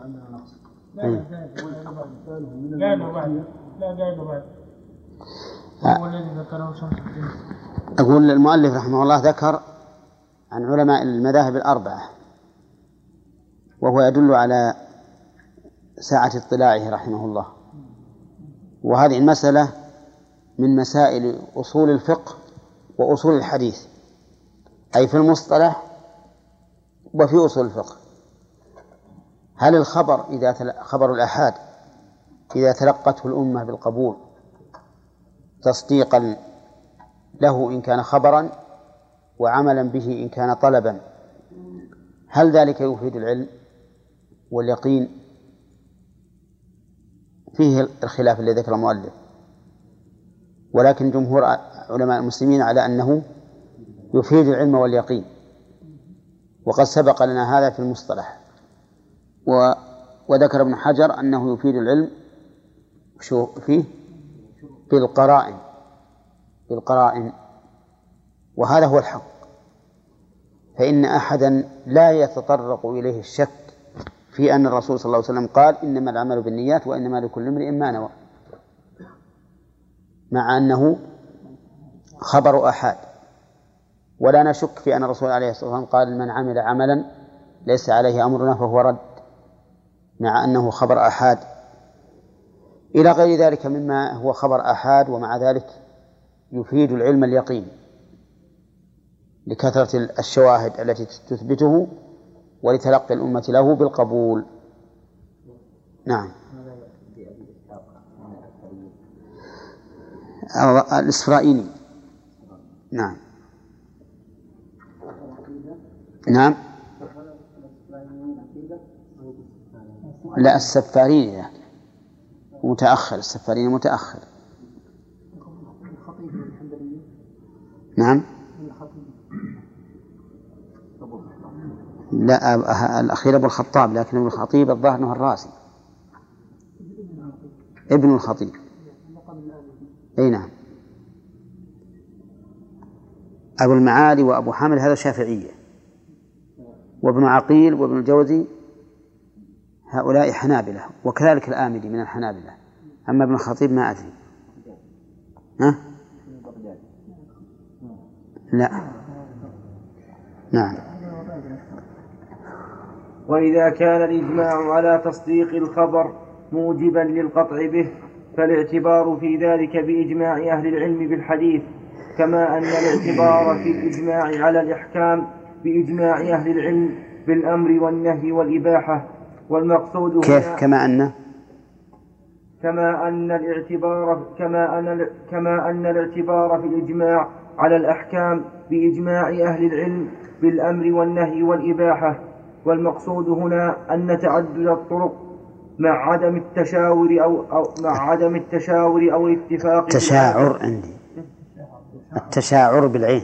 أقول المؤلف رحمه الله ذكر عن علماء المذاهب الأربعة، وهو يدل على سعة اطلاعه رحمه الله. وهذه المسألة من مسائل أصول الفقه وأصول الحديث، أي في المصطلح وفي أصول الفقه. هل الخبر خبر الآحاد إذا تلقته الأمة بالقبول تصديقا له إن كان خبرا وعملا به إن كان طلبا، هل ذلك يفيد العلم واليقين؟ فيه الخلاف الذي ذكر المؤلف، ولكن جمهور علماء المسلمين على أنه يفيد العلم واليقين، وقد سبق لنا هذا في المصطلح. وذكر ابن حجر أنه يفيد العلم فيه بالقرائن، وهذا هو الحق، فإن أحدا لا يتطرق إليه الشك في أن الرسول صلى الله عليه وسلم قال إنما العمل بالنيات وإنما لكل امرئ ما نوى، مع أنه خبر آحاد. ولا نشك في أن الرسول عليه الصلاة والسلام قال من عمل عملا ليس عليه أمرنا فهو رد، مع أنه خبر آحاد، إلى غير ذلك مما هو خبر آحاد ومع ذلك يفيد العلم اليقين لكثرة الشواهد التي تثبته ولتلقي الأمة له بالقبول. نعم. الإسرائيلي. نعم. نعم. لا، السفارين متأخر، السفارين متأخر. نعم. لا، الأخير أبو الخطاب، لكن ابن الخطيب الظاهر أنه الرازي ابن الخطيب. أي نعم. أبو المعالي وأبو حامد هذا شافعية، وابن عقيل وابن الجوزي هؤلاء حنابلة، وكذلك الآمدي من الحنابلة. أما ابن الخطيب ما أدري. ها؟ لا. نعم. وإذا كان الإجماع على تصديق الخبر موجبا للقطع به فالاعتبار في ذلك بإجماع أهل العلم بالحديث، كما أن الاعتبار في الإجماع على الإحكام بإجماع أهل العلم بالأمر والنهي والإباحة. والمقصود كيف؟ كما أن الاعتبار في الإجماع على الأحكام بإجماع أهل العلم بالأمر والنهي والإباحة. والمقصود هنا أن تعدد الطرق مع عدم التشاور أو الاتفاق. التشاعر عندي، التشاعر بالعين.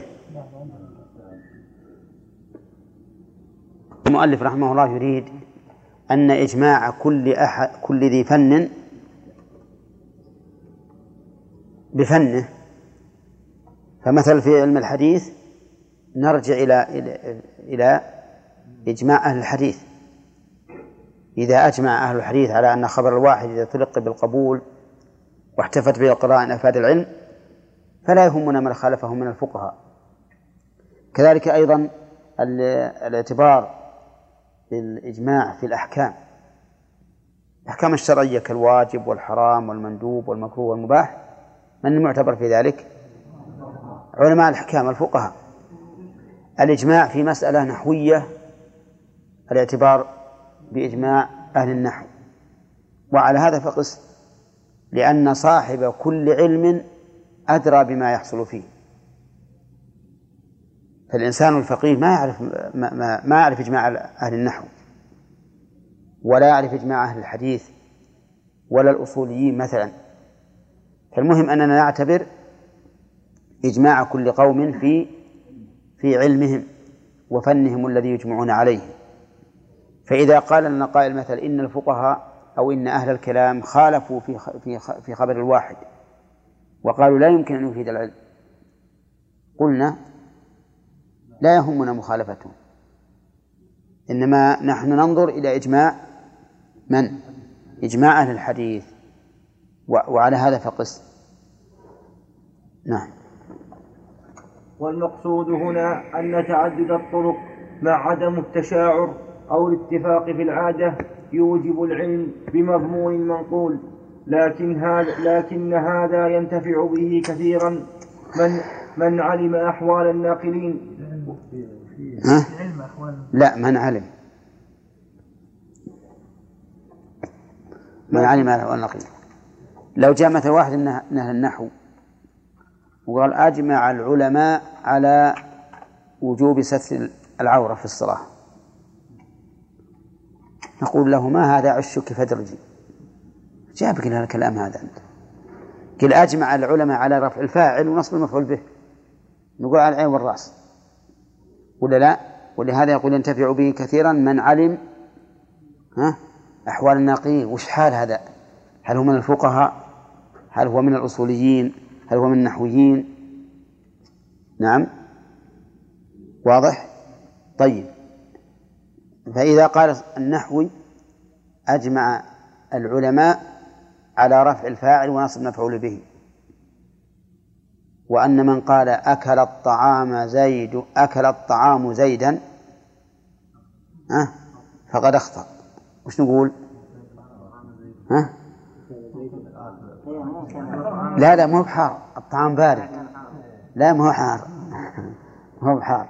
المؤلف رحمه الله يريد أن إجماع كل ذي فن بفنه فمثل في علم الحديث نرجع إلى إجماع أهل الحديث. إذا أجمع أهل الحديث على أن خبر الواحد إذا تلقي بالقبول واحتفت به القراء أفاد العلم فلا يهمنا من خالفه من الفقهاء. كذلك أيضا الاعتبار بالإجماع في الأحكام الشرعية كالواجب والحرام والمندوب والمكروه والمباح، من المعتبر في ذلك؟ علماء الأحكام الفقهاء. الإجماع في مسألة نحوية الاعتبار بإجماع أهل النحو. وعلى هذا فقس، لأن صاحب كل علم أدرى بما يحصل فيه. فالإنسان الفقيه ما يعرف إجماع أهل النحو، ولا يعرف إجماع أهل الحديث ولا الأصوليين مثلا. فالمهم أننا نعتبر إجماع كل قوم في علمهم وفنهم الذي يجمعون عليه. فإذا قال لنا قائل مثلا إن الفقهاء أو إن أهل الكلام خالفوا في خبر الواحد وقالوا لا يمكن أن يفيد العلم، قلنا لا يهمنا مخالفتهم، إنما نحن ننظر إلى إجماع من؟ إجماع أهل الحديث، وعلى هذا فقس. نعم. والمقصود هنا أن تعدد الطرق مع عدم التشاعر أو الاتفاق في العادة يوجب العلم بمضمون المنقول، لكن هذا ينتفع به كثيرا من علم أحوال الناقلين. لا، من علم أحوال الناقلين. لو جاء مثل واحد من أهل النحو وقال أجمع العلماء على وجوب ستر العورة في الصلاة، نقول له ما هذا عشك فدرجي، جابك لنا الكلام هذا أنت؟ قل أجمع العلماء على رفع الفاعل ونصب المفعول به، نقول على العين والرأس ولا لا؟ ولهذا يقول ينتفع به كثيرا من علم أحوال الناقلين. وش حال هذا؟ هل هو من الفقهاء؟ هل هو من الأصوليين؟ هل هو من النحويين؟ نعم، واضح؟ طيب، فإذا قال النحوي أجمع العلماء على رفع الفاعل ونصب المفعول به، وأن من قال أكل الطعام زيدا فقد أخطأ، وش نقول؟ لا مو بحار، الطعام بارد. لا مو حار مو بحار.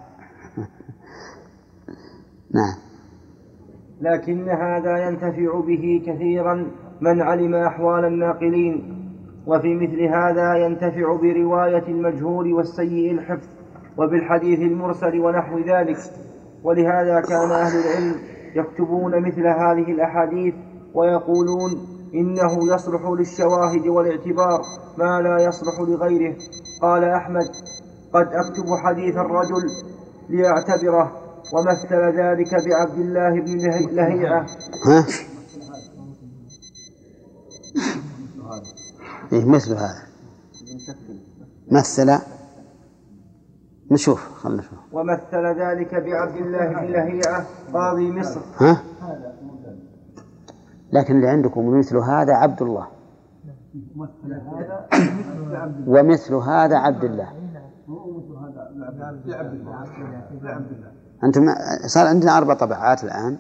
نعم. لكن هذا ينتفع به كثيرا من علم أحوال الناقلين، وفي مثل هذا ينتفع برواية المجهول والسيء الحفظ وبالحديث المرسل ونحو ذلك. ولهذا كان أهل العلم يكتبون مثل هذه الأحاديث ويقولون إنه يصلح للشواهد والاعتبار ما لا يصلح لغيره. قال أحمد: قد أكتب حديث الرجل ليعتبره، ومثل ذلك بعبد الله بن لهيعة. مثل هذا مثل نشوف، خلنا نشوف. ومثل ذلك بعبد الله بن لهيعة قاضي مصر. لكن اللي عندكم مثل هذا عبد الله، ومثل هذا عبد الله. أنتم صار عندنا 4 طبعات الآن.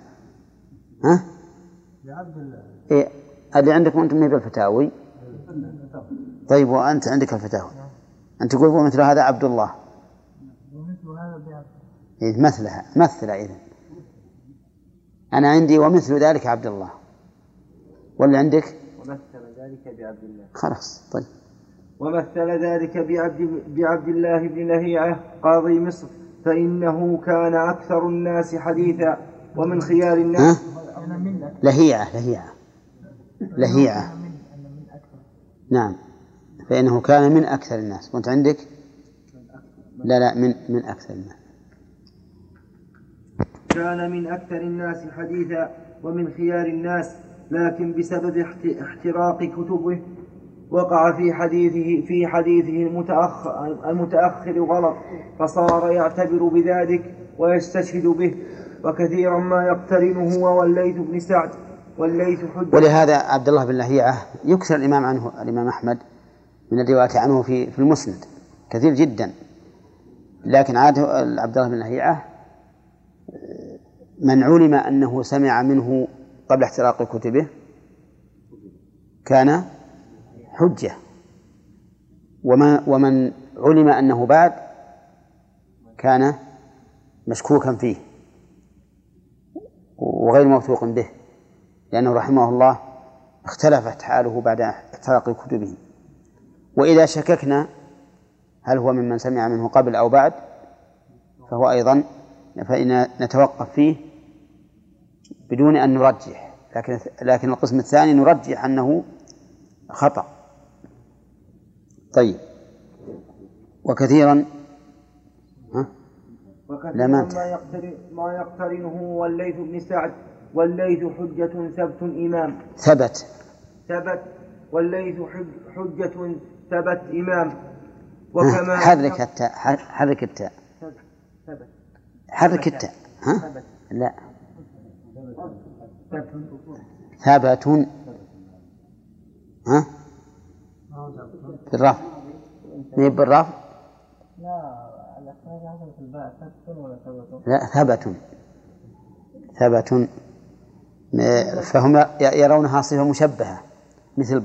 إيه اللي عندكم أنتم من الفتاوي؟ طيب، وأنت عندك الفتاوي، أنت تقول ومثل هذا عبد الله، إيه مثل إذن أنا عندي ومثل ذلك عبد الله، ولا عندك ومثل ذلك بعبد الله. خلاص طيب. ومثل ذلك بعبد الله بن لهيعة قاضي مصر، فإنه كان أكثر الناس حديثا ومن خيار الناس. لهيعة نعم، فإنه كان من أكثر الناس. وأنت عندك لا من أكثر الناس. كان من أكثر الناس حديثا ومن خيار الناس، لكن بسبب احتراق كتبه وقع في حديثه المتأخر غلط، فصار يعتبر بذلك ويستشهد به. وكثيرا ما يقترنه هو والليث بن سعد والليث حجة. ولهذا عبد الله بن لهيعة يكثر الإمام أحمد من الرواية عنه في المسند كثير جدا، لكن عاده عبد الله بن لهيعة من علم أنه سمع منه قبل احتراق كتبه كان حجة، ومن علم أنه بعد كان مشكوكا فيه وغير موثوق به، لأنه رحمه الله اختلفت حاله بعد احتراق كتبه. وإذا شككنا هل هو ممن سمع منه قبل أو بعد فهو أيضا فإن نتوقف فيه بدون أن نرجح، لكن القسم الثاني نرجح أنه خطأ. طيب. وكثيرا ما يقترنه والليث بن سعد والليث حجة ثبت إمام. ثبت والليث حجة ثبت إمام. وكما حرك التاء حرك التاء ها؟ لا ثبت ها بالرفع بالرفع لا ثبت فهم يرونها صفة مشبهة مثل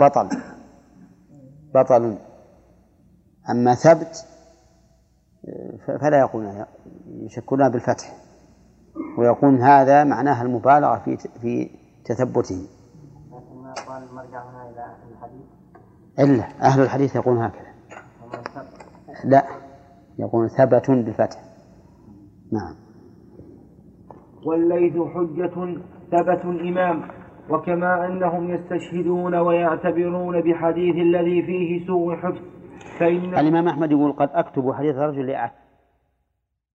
بطل. أما ثبت فلا يقولون، يشكلونها بالفتح ويقول هذا معناها المبالغة في تثبته. لكن ما قال مرجع هنا إلى الحديث إلا أهل الحديث يقولون هكذا، لا يقول ثبت بالفتح. نعم. والليث حجة ثبت إمام. وكما أنهم يستشهدون ويعتبرون بحديث الذي فيه سوء حفظ، فإن الإمام أحمد يقول قد أكتب حديث رجل